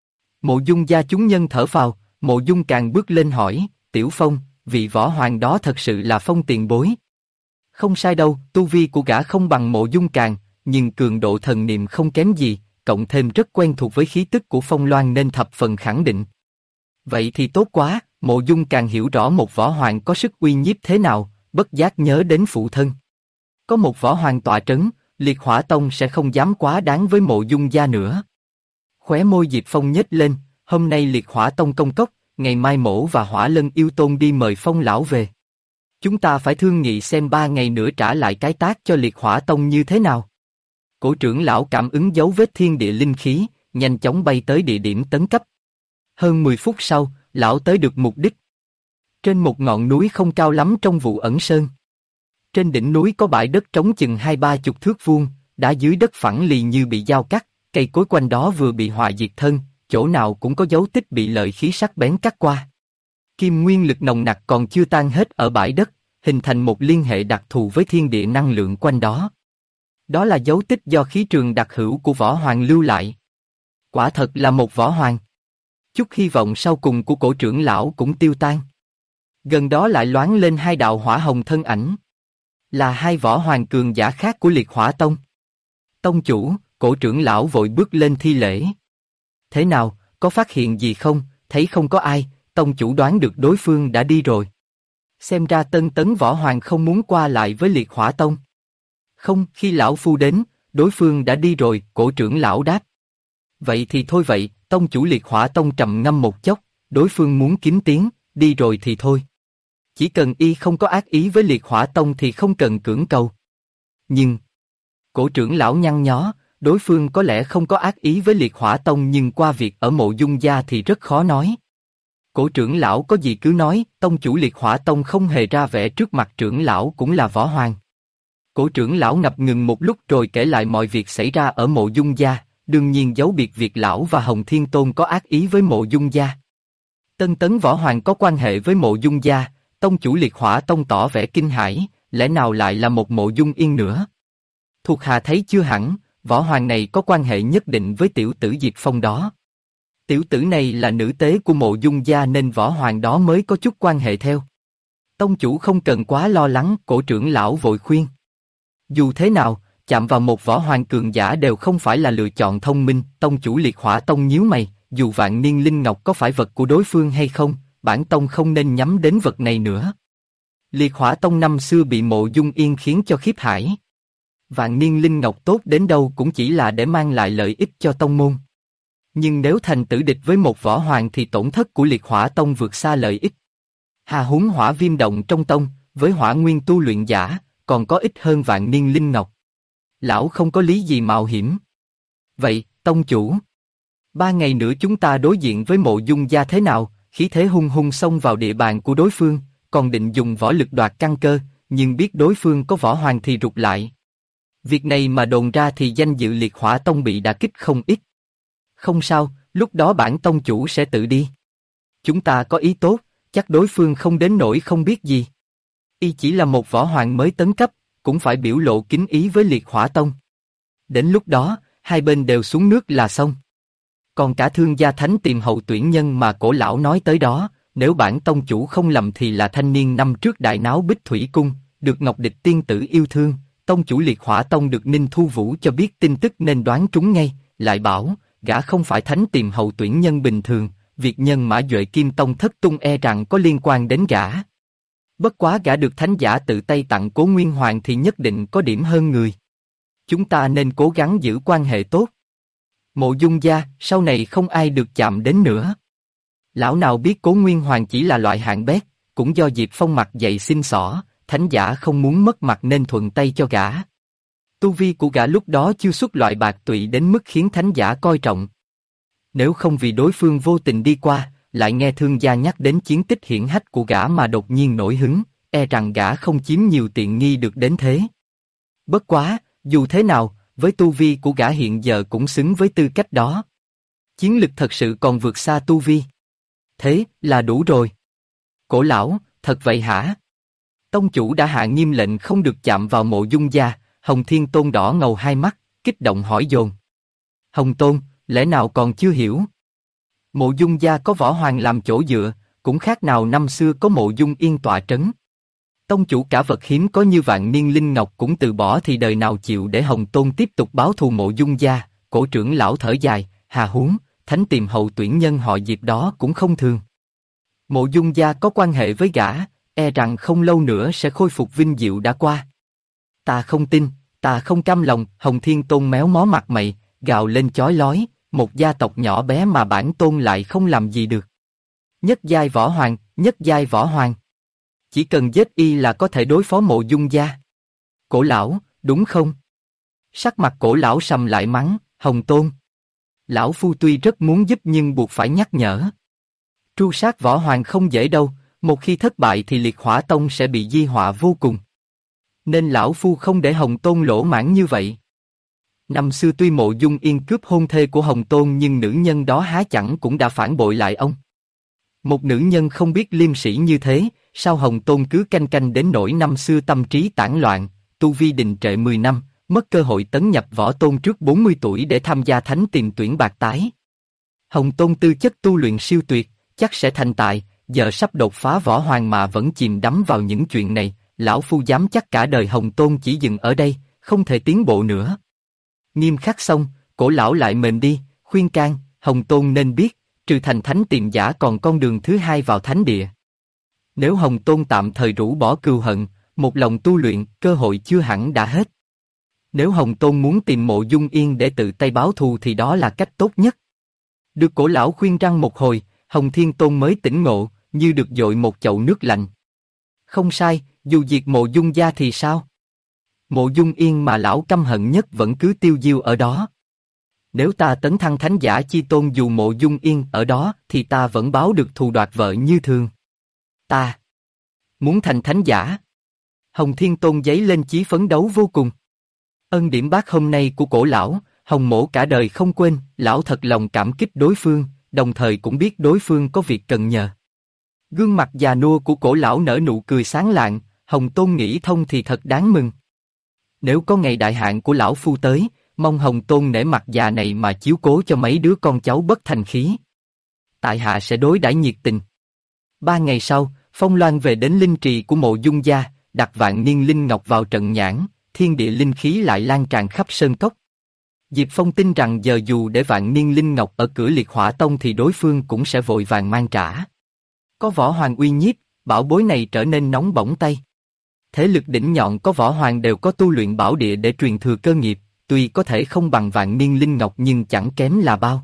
Mộ Dung gia chúng nhân thở phào, Mộ Dung càng bước lên hỏi, Tiểu Phong, vị võ hoàng đó thật sự là Phong tiền bối. Không sai đâu, tu vi của gã không bằng Mộ Dung càng, nhưng cường độ thần niệm không kém gì, cộng thêm rất quen thuộc với khí tức của Phong Loan nên thập phần khẳng định. Vậy thì tốt quá, Mộ Dung càng hiểu rõ một võ hoàng có sức uy nhiếp thế nào, bất giác nhớ đến phụ thân. Có một võ hoàng tọa trấn, liệt hỏa tông sẽ không dám quá đáng với Mộ Dung gia nữa. Khóe môi Diệp Phong nhếch lên, hôm nay liệt hỏa tông công cốc, ngày mai Mỗ và Hỏa Lân yêu tôn đi mời Phong lão về. Chúng ta phải thương nghị xem 3 ngày nữa trả lại cái tác cho liệt hỏa tông như thế nào. Cổ trưởng lão cảm ứng dấu vết thiên địa linh khí, nhanh chóng bay tới địa điểm tấn cấp. Hơn 10 phút sau, lão tới được mục đích. Trên một ngọn núi không cao lắm trong Vụ Ẩn Sơn. Trên đỉnh núi có bãi đất trống chừng 20-30 thước vuông, đá dưới đất phẳng lì như bị dao cắt, cây cối quanh đó vừa bị hỏa diệt thân, chỗ nào cũng có dấu tích bị lợi khí sắc bén cắt qua. Kim nguyên lực nồng nặc còn chưa tan hết ở bãi đất, hình thành một liên hệ đặc thù với thiên địa năng lượng quanh đó. Đó là dấu tích do khí trường đặc hữu của võ hoàng lưu lại. Quả thật là một võ hoàng. Chút hy vọng sau cùng của cổ trưởng lão cũng tiêu tan. Gần đó lại loáng lên 2 đạo hỏa hồng thân ảnh. Là 2 võ hoàng cường giả khác của liệt hỏa tông. Tông chủ, cổ trưởng lão vội bước lên thi lễ. Thế nào, có phát hiện gì không? Thấy không có ai, tông chủ đoán được đối phương đã đi rồi. Xem ra Tân Tấn võ hoàng không muốn qua lại với liệt hỏa tông. Không, khi lão phu đến, đối phương đã đi rồi, cổ trưởng lão đáp. Vậy thì thôi vậy, tông chủ liệt hỏa tông trầm ngâm một chốc, đối phương muốn kín tiếng, đi rồi thì thôi. Chỉ cần y không có ác ý với liệt hỏa tông thì không cần cưỡng cầu. Nhưng, cổ trưởng lão nhăn nhó, đối phương có lẽ không có ác ý với liệt hỏa tông nhưng qua việc ở Mộ Dung gia thì rất khó nói. Cổ trưởng lão có gì cứ nói, tông chủ liệt hỏa tông không hề ra vẻ trước mặt trưởng lão cũng là võ hoàng. Cổ trưởng lão ngập ngừng một lúc rồi kể lại mọi việc xảy ra ở Mộ Dung gia, đương nhiên giấu biệt việc lão và Hồng Thiên Tôn có ác ý với Mộ Dung gia. Tân Tấn võ hoàng có quan hệ với Mộ Dung gia, tông chủ liệt hỏa tông tỏ vẻ kinh hãi, lẽ nào lại là một Mộ Dung Yên nữa? Thuộc hạ thấy chưa hẳn, võ hoàng này có quan hệ nhất định với tiểu tử Diệp Phong đó. Tiểu tử này là nữ tế của Mộ Dung gia nên võ hoàng đó mới có chút quan hệ theo. Tông chủ không cần quá lo lắng, cổ trưởng lão vội khuyên. Dù thế nào, chạm vào một võ hoàng cường giả đều không phải là lựa chọn thông minh. Tông chủ Liệt Hỏa Tông nhíu mày, dù Vạn Niên Linh Ngọc có phải vật của đối phương hay không, bản tông không nên nhắm đến vật này nữa. Liệt Hỏa Tông năm xưa bị Mộ Dung Yên khiến cho khiếp hãi. Vạn Niên Linh Ngọc tốt đến đâu cũng chỉ là để mang lại lợi ích cho tông môn. Nhưng nếu thành tử địch với một võ hoàng thì tổn thất của Liệt Hỏa Tông vượt xa lợi ích. Hà huống hỏa viêm động trong tông, với hỏa nguyên tu luyện giả, còn có ích hơn Vạn Niên Linh Ngọc. Lão không có lý gì mạo hiểm. Vậy, tông chủ, 3 ngày nữa chúng ta đối diện với Mộ Dung gia thế nào? Khí thế hung hung xông vào địa bàn của đối phương, còn định dùng võ lực đoạt căn cơ, nhưng biết đối phương có võ hoàng thì rụt lại. Việc này mà đồn ra thì danh dự Liệt Hỏa Tông bị đả kích không ít. Không sao, lúc đó bản tông chủ sẽ tự đi. Chúng ta có ý tốt, chắc đối phương không đến nỗi không biết gì. Y chỉ là một võ hoàng mới tấn cấp, cũng phải biểu lộ kính ý với Liệt Hỏa Tông. Đến lúc đó, hai bên đều xuống nước là xong. Còn cả Thương Gia Thánh tìm hậu tuyển nhân mà cổ lão nói tới đó, nếu bản tông chủ không lầm thì là thanh niên năm trước đại náo Bích Thủy Cung, được Ngọc Địch tiên tử yêu thương. Tông chủ Liệt Hỏa Tông được Ninh Thu Vũ cho biết tin tức nên đoán trúng ngay, lại bảo, gã không phải thánh tìm hậu tuyển nhân bình thường, việc nhân mã Duệ Kim Tông thất tung e rằng có liên quan đến gã. Bất quá gã được thánh giả tự tay tặng Cố Nguyên Hoàng thì nhất định có điểm hơn người. Chúng ta nên cố gắng giữ quan hệ tốt. Mộ Dung gia, sau này không ai được chạm đến nữa. Lão nào biết Cố Nguyên Hoàng chỉ là loại hạng bét, cũng do Diệp Phong mặt dày xin xỏ, thánh giả không muốn mất mặt nên thuận tay cho gã. Tu vi của gã lúc đó chưa xuất loại bạc tụy đến mức khiến thánh giả coi trọng. Nếu không vì đối phương vô tình đi qua, lại nghe Thương gia nhắc đến chiến tích hiển hách của gã mà đột nhiên nổi hứng, e rằng gã không chiếm nhiều tiện nghi được đến thế. Bất quá, dù thế nào, với tu vi của gã hiện giờ cũng xứng với tư cách đó. Chiến lực thật sự còn vượt xa tu vi. Thế là đủ rồi. Cổ lão, thật vậy hả? Tông chủ đã hạ nghiêm lệnh không được chạm vào Mộ Dung gia. Hồng Thiên Tôn đỏ ngầu hai mắt, kích động hỏi dồn. Hồng Tôn, lẽ nào còn chưa hiểu? Mộ Dung gia có võ hoàng làm chỗ dựa, cũng khác nào năm xưa có Mộ Dung Yên tọa trấn. Tông chủ cả vật hiếm có như Vạn Niên Linh Ngọc cũng từ bỏ thì đời nào chịu để Hồng Tôn tiếp tục báo thù Mộ Dung gia. Cổ trưởng lão thở dài, hà huống, thánh tìm hậu tuyển nhân họ Diệp đó cũng không thường. Mộ Dung gia có quan hệ với gã, e rằng không lâu nữa sẽ khôi phục vinh diệu đã qua. Ta không tin, ta không cam lòng. Hồng Thiên Tôn méo mó mặt mày, gào lên chói lói, một gia tộc nhỏ bé mà bản tôn lại không làm gì được. Nhất giai võ hoàng, nhất giai võ hoàng. Chỉ cần giết y là có thể đối phó Mộ Dung gia. Cổ lão, đúng không? Sắc mặt cổ lão sầm lại mắng, Hồng Tôn. Lão phu tuy rất muốn giúp nhưng buộc phải nhắc nhở. Tru sát võ hoàng không dễ đâu, một khi thất bại thì Liệt Hỏa Tông sẽ bị di họa vô cùng. Nên lão phu không để Hồng Tôn lỗ mãn như vậy. Năm xưa tuy Mộ Dung Yên cướp hôn thê của Hồng Tôn nhưng nữ nhân đó há chẳng cũng đã phản bội lại ông. Một nữ nhân không biết liêm sỉ như thế, sao Hồng Tôn cứ canh canh đến nỗi năm xưa tâm trí tản loạn, tu vi đình trệ 10 năm, mất cơ hội tấn nhập võ tôn trước 40 tuổi để tham gia thánh tìm tuyển bạc tái. Hồng Tôn tư chất tu luyện siêu tuyệt, chắc sẽ thành tài, giờ sắp đột phá võ hoàng mà vẫn chìm đắm vào những chuyện này, lão phu dám chắc cả đời Hồng Tôn chỉ dừng ở đây, không thể tiến bộ nữa. Nghiêm khắc xong, cổ lão lại mềm đi, khuyên can, Hồng Tôn nên biết, trừ thành thánh tìm giả còn con đường thứ hai vào thánh địa. Nếu Hồng Tôn tạm thời rũ bỏ cừu hận, một lòng tu luyện, cơ hội chưa hẳn đã hết. Nếu Hồng Tôn muốn tìm Mộ Dung Yên để tự tay báo thù thì đó là cách tốt nhất. Được cổ lão khuyên răn một hồi, Hồng Thiên Tôn mới tỉnh ngộ, như được dội một chậu nước lạnh. Không sai, dù diệt Mộ Dung gia thì sao? Mộ Dung Yên mà lão căm hận nhất vẫn cứ tiêu diêu ở đó. Nếu ta tấn thăng thánh giả chi tôn dù Mộ Dung Yên ở đó thì ta vẫn báo được thù đoạt vợ như thường. Ta muốn thành thánh giả. Hồng Thiên Tôn giấy lên chí phấn đấu vô cùng. Ân điển bác hôm nay của cổ lão, Hồng Mỗ cả đời không quên, lão thật lòng cảm kích đối phương, đồng thời cũng biết đối phương có việc cần nhờ. Gương mặt già nua của cổ lão nở nụ cười sáng lạng, Hồng Tôn nghĩ thông thì thật đáng mừng. Nếu có ngày đại hạn của lão phu tới, mong Hồng Tôn nể mặt già này mà chiếu cố cho mấy đứa con cháu bất thành khí. Tại hạ sẽ đối đãi nhiệt tình. 3 ngày sau, Phong Loan về đến linh trì của Mộ Dung gia, đặt Vạn Niên Linh Ngọc vào trận nhãn, thiên địa linh khí lại lan tràn khắp sơn cốc. Diệp Phong tin rằng giờ dù để vạn niên linh ngọc ở cửa liệt hỏa tông thì đối phương cũng sẽ vội vàng mang trả. Có võ hoàng uy nhiếp, bảo bối này trở nên nóng bỏng tay. Thế lực đỉnh nhọn có võ hoàng đều có tu luyện bảo địa để truyền thừa cơ nghiệp, tuy có thể không bằng vạn niên linh ngọc nhưng chẳng kém là bao.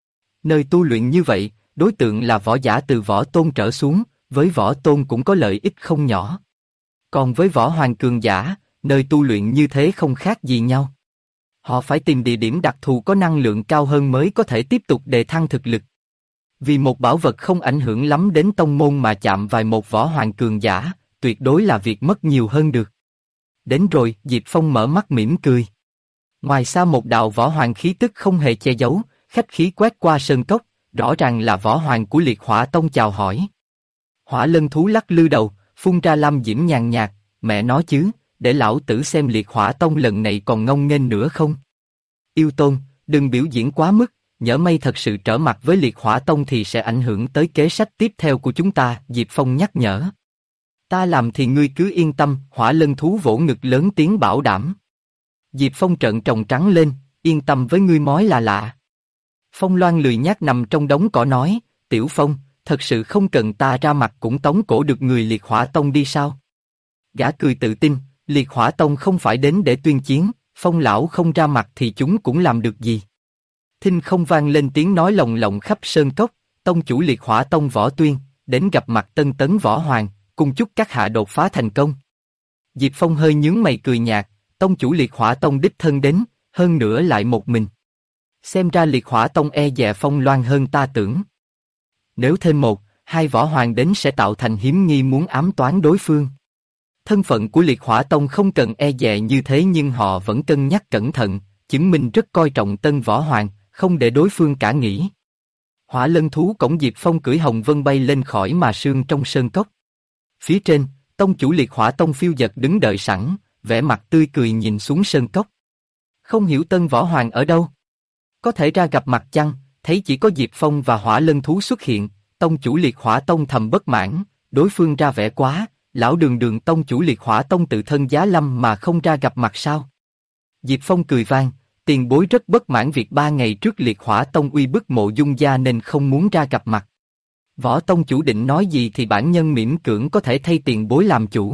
Nơi tu luyện như vậy, đối tượng là võ giả từ võ tôn trở xuống, với võ tôn cũng có lợi ích không nhỏ. Còn với võ hoàng cường giả, nơi tu luyện như thế không khác gì nhau. Họ phải tìm địa điểm đặc thù có năng lượng cao hơn mới có thể tiếp tục đề thăng thực lực. Vì một bảo vật không ảnh hưởng lắm đến tông môn mà chạm vài một võ hoàng cường giả, tuyệt đối là việc mất nhiều hơn được. Đến rồi, Diệp Phong mở mắt mỉm cười. Ngoài xa một đạo võ hoàng khí tức không hề che giấu, khách khí quét qua sơn cốc, rõ ràng là võ hoàng của liệt hỏa tông chào hỏi. Hỏa lân thú lắc lư đầu, phun ra lam diễm nhàn nhạt, mẹ nó chứ, để lão tử xem liệt hỏa tông lần này còn ngông nghênh nữa không. Yêu Tôn, đừng biểu diễn quá mức, nhỡ may thật sự trở mặt với liệt hỏa tông thì sẽ ảnh hưởng tới kế sách tiếp theo của chúng ta, Diệp Phong nhắc nhở. Ta làm thì ngươi cứ yên tâm, hỏa lân thú vỗ ngực lớn tiếng bảo đảm. Diệp Phong trợn tròng trắng lên, yên tâm với ngươi mói là lạ. Phong Loan lười nhác nằm trong đống cỏ nói, Tiểu Phong, thật sự không cần ta ra mặt cũng tống cổ được người liệt hỏa tông đi sao? Gã cười tự tin, liệt hỏa tông không phải đến để tuyên chiến, Phong lão không ra mặt thì chúng cũng làm được gì. Thinh không vang lên tiếng nói lồng lộng khắp sơn cốc, tông chủ liệt hỏa tông Võ Tuyên, đến gặp mặt tân tấn võ hoàng, cùng chúc các hạ đột phá thành công. Diệp Phong hơi nhướng mày cười nhạt, tông chủ liệt hỏa tông đích thân đến, hơn nữa lại một mình. Xem ra liệt hỏa tông e dè Phong Loan hơn ta tưởng. Nếu thêm một, hai võ hoàng đến sẽ tạo thành hiếm nghi muốn ám toán đối phương. Thân phận của liệt hỏa tông không cần e dè như thế nhưng họ vẫn cân nhắc cẩn thận, chứng minh rất coi trọng tân võ hoàng, không để đối phương cả nghĩ. Hỏa lân thú cổng Diệp Phong cưỡi hồng vân bay lên khỏi mà sương trong sơn cốc. Phía trên, tông chủ liệt hỏa tông Phiêu Dật đứng đợi sẵn, vẻ mặt tươi cười nhìn xuống sơn cốc. Không hiểu tân võ hoàng ở đâu? Có thể ra gặp mặt chăng? Thấy chỉ có Diệp Phong và hỏa lân thú xuất hiện, tông chủ liệt hỏa tông thầm bất mãn, đối phương ra vẻ quá, lão đường đường tông chủ liệt hỏa tông tự thân giá lâm mà không ra gặp mặt sao? Diệp Phong cười vang, tiền bối rất bất mãn việc 3 ngày trước liệt hỏa tông uy bức Mộ Dung gia nên không muốn ra gặp mặt. Võ tông chủ định nói gì thì bản nhân miễn cưỡng có thể thay tiền bối làm chủ.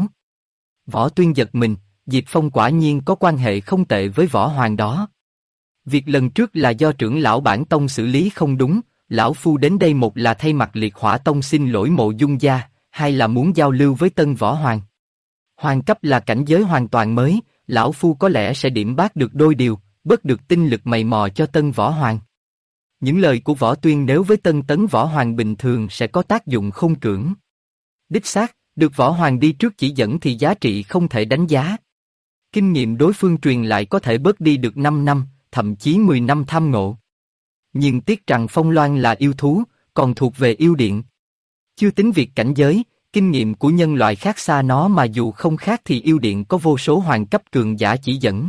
Võ Tuyên giật mình, Diệp Phong quả nhiên có quan hệ không tệ với võ hoàng đó. Việc lần trước là do trưởng lão bản tông xử lý không đúng, lão phu đến đây một là thay mặt liệt hỏa tông xin lỗi Mộ Dung gia, hai là muốn giao lưu với tân võ hoàng. Hoàng cấp là cảnh giới hoàn toàn mới, lão phu có lẽ sẽ điểm bác được đôi điều, bớt được tinh lực mày mò cho tân võ hoàng. Những lời của Võ Tuyên nếu với tân tấn võ hoàng bình thường sẽ có tác dụng khôn cưỡng. Đích xác, được võ hoàng đi trước chỉ dẫn thì giá trị không thể đánh giá. Kinh nghiệm đối phương truyền lại có thể bớt đi được 5 năm, thậm chí 10 năm tham ngộ. Nhưng tiếc rằng Phong Loan là yêu thú, còn thuộc về yêu điện. Chưa tính việc cảnh giới, kinh nghiệm của nhân loại khác xa nó mà dù không khác thì yêu điện có vô số hoàng cấp cường giả chỉ dẫn.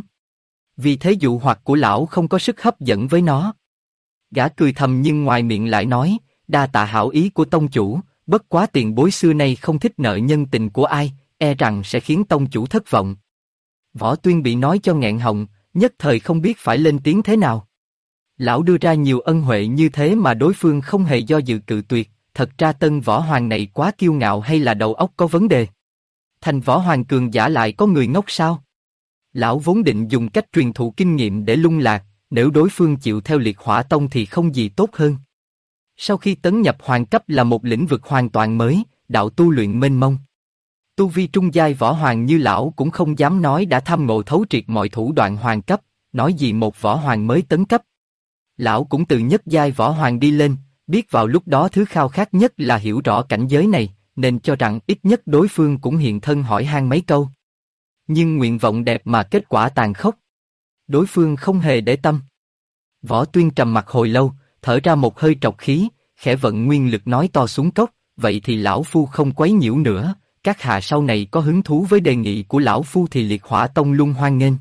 Vì thế dụ hoặc của lão không có sức hấp dẫn với nó. Gã cười thầm nhưng ngoài miệng lại nói, đa tạ hảo ý của tông chủ, bất quá tiền bối xưa nay không thích nợ nhân tình của ai, e rằng sẽ khiến tông chủ thất vọng. Võ Tuyên bị nói cho nghẹn họng, nhất thời không biết phải lên tiếng thế nào. Lão đưa ra nhiều ân huệ như thế mà đối phương không hề do dự cự tuyệt, thật ra tân võ hoàng này quá kiêu ngạo hay là đầu óc có vấn đề? Thành võ hoàng cường giả lại có người ngốc sao? Lão vốn định dùng cách truyền thụ kinh nghiệm để lung lạc, nếu đối phương chịu theo liệt hỏa tông thì không gì tốt hơn. Sau khi tấn nhập hoàng cấp là một lĩnh vực hoàn toàn mới, đạo tu luyện mênh mông. Tu vi trung giai võ hoàng như lão cũng không dám nói đã tham ngộ thấu triệt mọi thủ đoạn hoàng cấp, nói gì một võ hoàng mới tấn cấp. Lão cũng từ nhất giai võ hoàng đi lên, biết vào lúc đó thứ khao khát nhất là hiểu rõ cảnh giới này, nên cho rằng ít nhất đối phương cũng hiện thân hỏi han mấy câu. Nhưng nguyện vọng đẹp mà kết quả tàn khốc. Đối phương không hề để tâm. Võ Tuyên trầm mặt hồi lâu, thở ra một hơi trọc khí, khẽ vận nguyên lực nói to xuống cốc, vậy thì lão phu không quấy nhiễu nữa, các hạ sau này có hứng thú với đề nghị của lão phu thì liệt hỏa tông luôn hoan nghênh.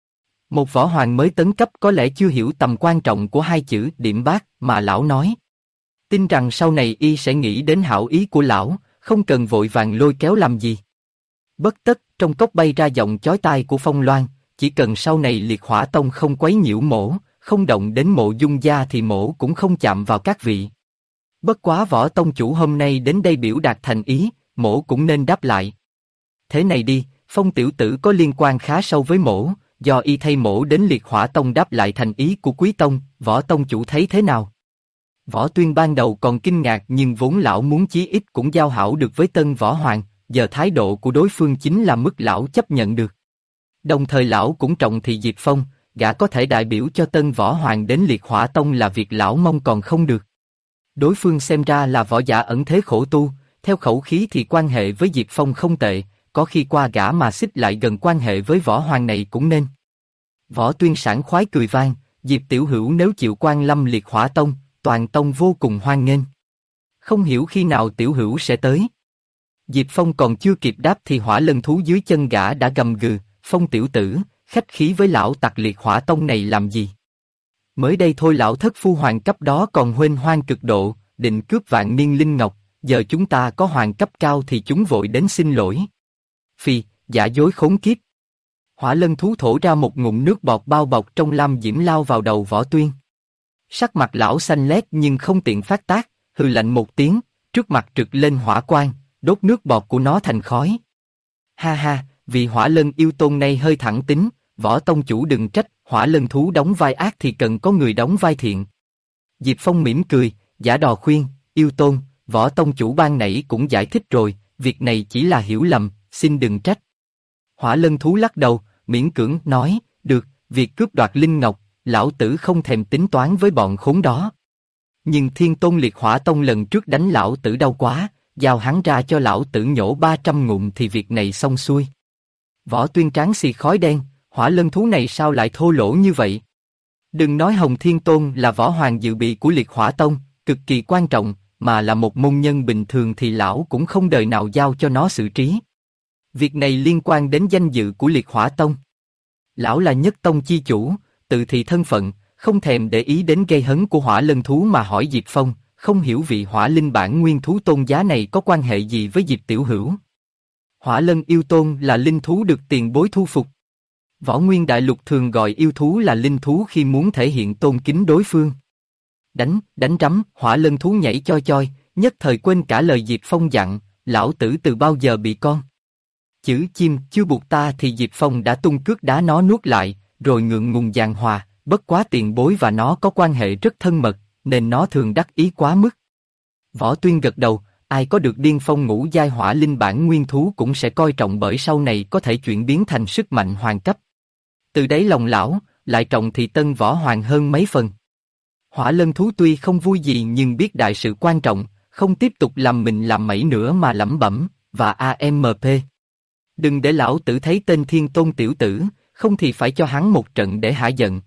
Một võ hoàng mới tấn cấp có lẽ chưa hiểu tầm quan trọng của hai chữ điểm bác mà lão nói. Tin rằng sau này y sẽ nghĩ đến hảo ý của lão, không cần vội vàng lôi kéo làm gì. Bất tất, trong cốc bay ra giọng chói tai của Phong Loan, chỉ cần sau này Liệt Hỏa Tông không quấy nhiễu mỗ, không động đến Mộ Dung gia thì mỗ cũng không chạm vào các vị. Bất quá Võ tông chủ hôm nay đến đây biểu đạt thành ý, mỗ cũng nên đáp lại. Thế này đi, Phong tiểu tử có liên quan khá sâu với mỗ, do y thay mỗ đến Liệt Hỏa Tông đáp lại thành ý của Quý Tông, Võ tông chủ thấy thế nào? Võ Tuyên ban đầu còn kinh ngạc nhưng vốn lão muốn chí ít cũng giao hảo được với Tân Võ Hoàng, giờ thái độ của đối phương chính là mức lão chấp nhận được. Đồng thời lão cũng trọng thị Diệp Phong, gã có thể đại biểu cho Tân Võ Hoàng đến Liệt Hỏa Tông là việc lão mong còn không được. Đối phương xem ra là võ giả ẩn thế khổ tu, theo khẩu khí thì quan hệ với Diệp Phong không tệ, có khi qua gã mà xích lại gần quan hệ với Võ Hoàng này cũng nên. Võ Tuyên sảng khoái cười vang, Diệp tiểu hữu nếu chịu quan lâm Liệt Hỏa Tông, toàn tông vô cùng hoan nghênh. Không hiểu khi nào tiểu hữu sẽ tới. Diệp Phong còn chưa kịp đáp thì hỏa lân thú dưới chân gã đã gầm gừ, Phong tiểu tử, khách khí với lão tặc Liệt Hỏa Tông này làm gì? Mới đây thôi lão thất phu hoàng cấp đó còn huênh hoang cực độ, định cướp vạn niên linh ngọc, giờ chúng ta có hoàng cấp cao thì chúng vội đến xin lỗi. Phi, giả dối khốn kiếp. Hỏa lân thú thổ ra một ngụm nước bọt bao bọc trong lam diễm lao vào đầu Võ Tuyên. Sắc mặt lão xanh lét nhưng không tiện phát tác, hừ lạnh một tiếng, trước mặt trực lên hỏa quang, đốt nước bọt của nó thành khói. Ha ha, vì hỏa lân yêu tôn này hơi thẳng tính, Võ tông chủ đừng trách, hỏa lân thú đóng vai ác thì cần có người đóng vai thiện. Diệp Phong mỉm cười, giả đò khuyên, yêu tôn, Võ tông chủ ban nãy cũng giải thích rồi, việc này chỉ là hiểu lầm, xin đừng trách. Hỏa lân thú lắc đầu, miễn cưỡng nói, được, việc cướp đoạt linh ngọc, lão tử không thèm tính toán với bọn khốn đó. Nhưng Thiên Tôn Liệt Hỏa Tông lần trước đánh lão tử đau quá, giao hắn ra cho lão tử nhổ 300 ngụm thì việc này xong xuôi. Võ Tuyên trán xì khói đen, hỏa lân thú này sao lại thô lỗ như vậy? Đừng nói Hồng Thiên Tôn là võ hoàng dự bị của Liệt Hỏa Tông, cực kỳ quan trọng, mà là một môn nhân bình thường thì lão cũng không đời nào giao cho nó xử trí. Việc này liên quan đến danh dự của Liệt Hỏa Tông. Lão là nhất tông chi chủ, tự thị thân phận, không thèm để ý đến gây hấn của hỏa lân thú mà hỏi Diệp Phong, không hiểu vị hỏa linh bản nguyên thú tôn giá này có quan hệ gì với Diệp tiểu hữu. Hỏa lân yêu tôn là linh thú được tiền bối thu phục. Võ Nguyên Đại Lục thường gọi yêu thú là linh thú khi muốn thể hiện tôn kính đối phương. Đánh rắm, hỏa lân thú nhảy choi choi, nhất thời quên cả lời Diệp Phong dặn, lão tử từ bao giờ bị con. Chữ chim chưa buộc ta thì Diệp Phong đã tung cước đá nó nuốt lại, rồi ngượng ngùng giàn hòa, bất quá tiền bối và nó có quan hệ rất thân mật, nên nó thường đắc ý quá mức. Võ Tuyên gật đầu, ai có được điên phong ngũ giai hỏa linh bản nguyên thú cũng sẽ coi trọng bởi sau này có thể chuyển biến thành sức mạnh hoàng cấp. Từ đấy lòng lão, lại trọng thị Tân Võ Hoàng hơn mấy phần. Hỏa lân thú tuy không vui gì nhưng biết đại sự quan trọng, không tiếp tục làm mình làm mẩy nữa mà lẩm bẩm, và AMP. Đừng để lão tử thấy tên Thiên Tôn tiểu tử, không thì phải cho hắn một trận để hả giận.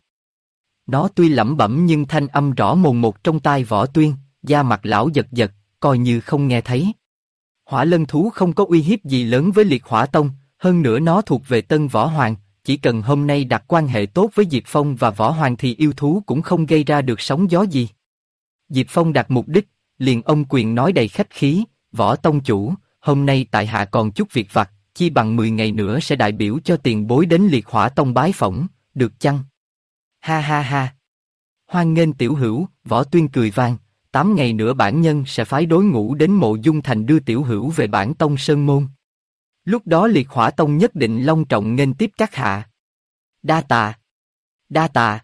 Nó tuy lẩm bẩm nhưng thanh âm rõ mồn một trong tai Võ Tuyên, da mặt lão giật giật, coi như không nghe thấy. Hỏa lân thú không có uy hiếp gì lớn với Liệt Hỏa Tông, hơn nữa nó thuộc về Tân Võ Hoàng, chỉ cần hôm nay đặt quan hệ tốt với Diệp Phong và Võ Hoàng thì yêu thú cũng không gây ra được sóng gió gì. Diệp Phong đặt mục đích, liền ôm quyền nói đầy khách khí, Võ Tông chủ, hôm nay tại hạ còn chút việc vặt, chi bằng 10 ngày nữa sẽ đại biểu cho tiền bối đến Liệt Hỏa Tông bái phỏng, được chăng? Ha ha ha! Hoan nghênh tiểu hữu, Võ Tuyên cười vang, 8 ngày nữa bản nhân sẽ phái đối ngũ đến Mộ Dung Thành đưa tiểu hữu về bản tông Sơn Môn. Lúc đó Liệt Hỏa Tông nhất định long trọng nghênh tiếp các hạ. Đa tạ! Đa tạ!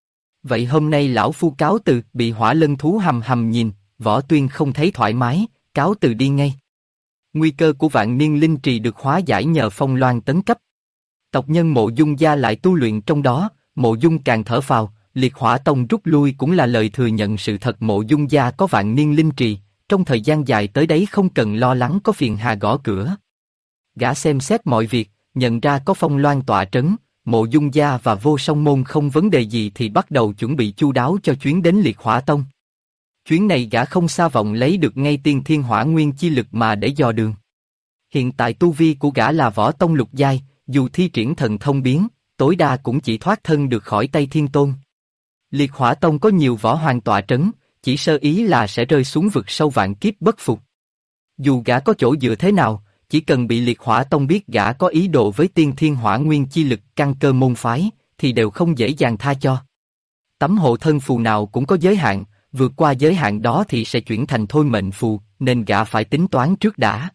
Vậy hôm nay lão phu cáo từ, bị hỏa lân thú hầm hầm nhìn, Võ Tuyên không thấy thoải mái, cáo từ đi ngay. Nguy cơ của vạn niên linh trì được hóa giải nhờ Phong Loan tấn cấp. Tộc nhân Mộ Dung gia lại tu luyện trong đó, Mộ Dung càng thở phào, Liệt Hỏa Tông rút lui cũng là lời thừa nhận sự thật Mộ Dung gia có vạn niên linh trì, trong thời gian dài tới đấy không cần lo lắng có phiền hà gõ cửa. Gã xem xét mọi việc, nhận ra có Phong Loan tọa trấn, Mộ Dung gia và Vô Song môn không vấn đề gì thì bắt đầu chuẩn bị chu đáo cho chuyến đến Liệt Hỏa Tông. Chuyến này gã không xa vọng lấy được ngay tiên thiên hỏa nguyên chi lực mà để dò đường. Hiện tại tu vi của gã là võ tông lục giai, dù thi triển thần thông biến, tối đa cũng chỉ thoát thân được khỏi tay Thiên Tôn. Liệt Hỏa Tông có nhiều võ hoàng tọa trấn, chỉ sơ ý là sẽ rơi xuống vực sâu vạn kiếp bất phục. Dù gã có chỗ dựa thế nào, chỉ cần bị Liệt Hỏa Tông biết gã có ý đồ với Tiên Thiên Hỏa Nguyên chi lực căn cơ môn phái, thì đều không dễ dàng tha cho. Tấm hộ thân phù nào cũng có giới hạn, vượt qua giới hạn đó thì sẽ chuyển thành thôi mệnh phù, nên gã phải tính toán trước đã.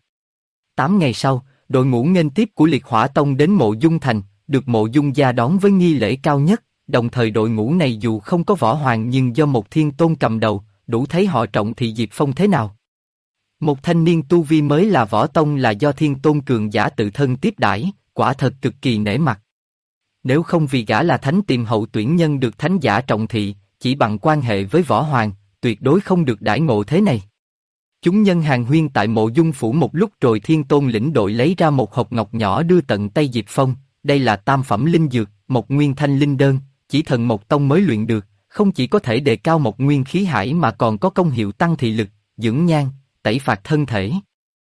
8 ngày sau, đội ngũ nghênh tiếp của Liệt Hỏa Tông đến Mộ Dung Thành, được Mộ Dung gia đón với nghi lễ cao nhất, đồng thời đội ngũ này dù không có võ hoàng nhưng do một thiên tôn cầm đầu, đủ thấy họ trọng thị Diệp Phong thế nào. Một thanh niên tu vi mới là võ tông là do thiên tôn cường giả tự thân tiếp đãi, quả thật cực kỳ nể mặt. Nếu không vì gã là thánh tiềm hậu tuyển nhân được thánh giả trọng thị, chỉ bằng quan hệ với võ hoàng, tuyệt đối không được đãi ngộ thế này. Chúng nhân hàn huyên tại Mộ Dung phủ một lúc rồi thiên tôn lĩnh đội lấy ra một hộp ngọc nhỏ đưa tận tay Diệp Phong, đây là tam phẩm linh dược, một nguyên thanh linh đơn, chỉ thần một tông mới luyện được, không chỉ có thể đề cao một nguyên khí hải mà còn có công hiệu tăng thị lực, dưỡng nhan, tẩy phạt thân thể.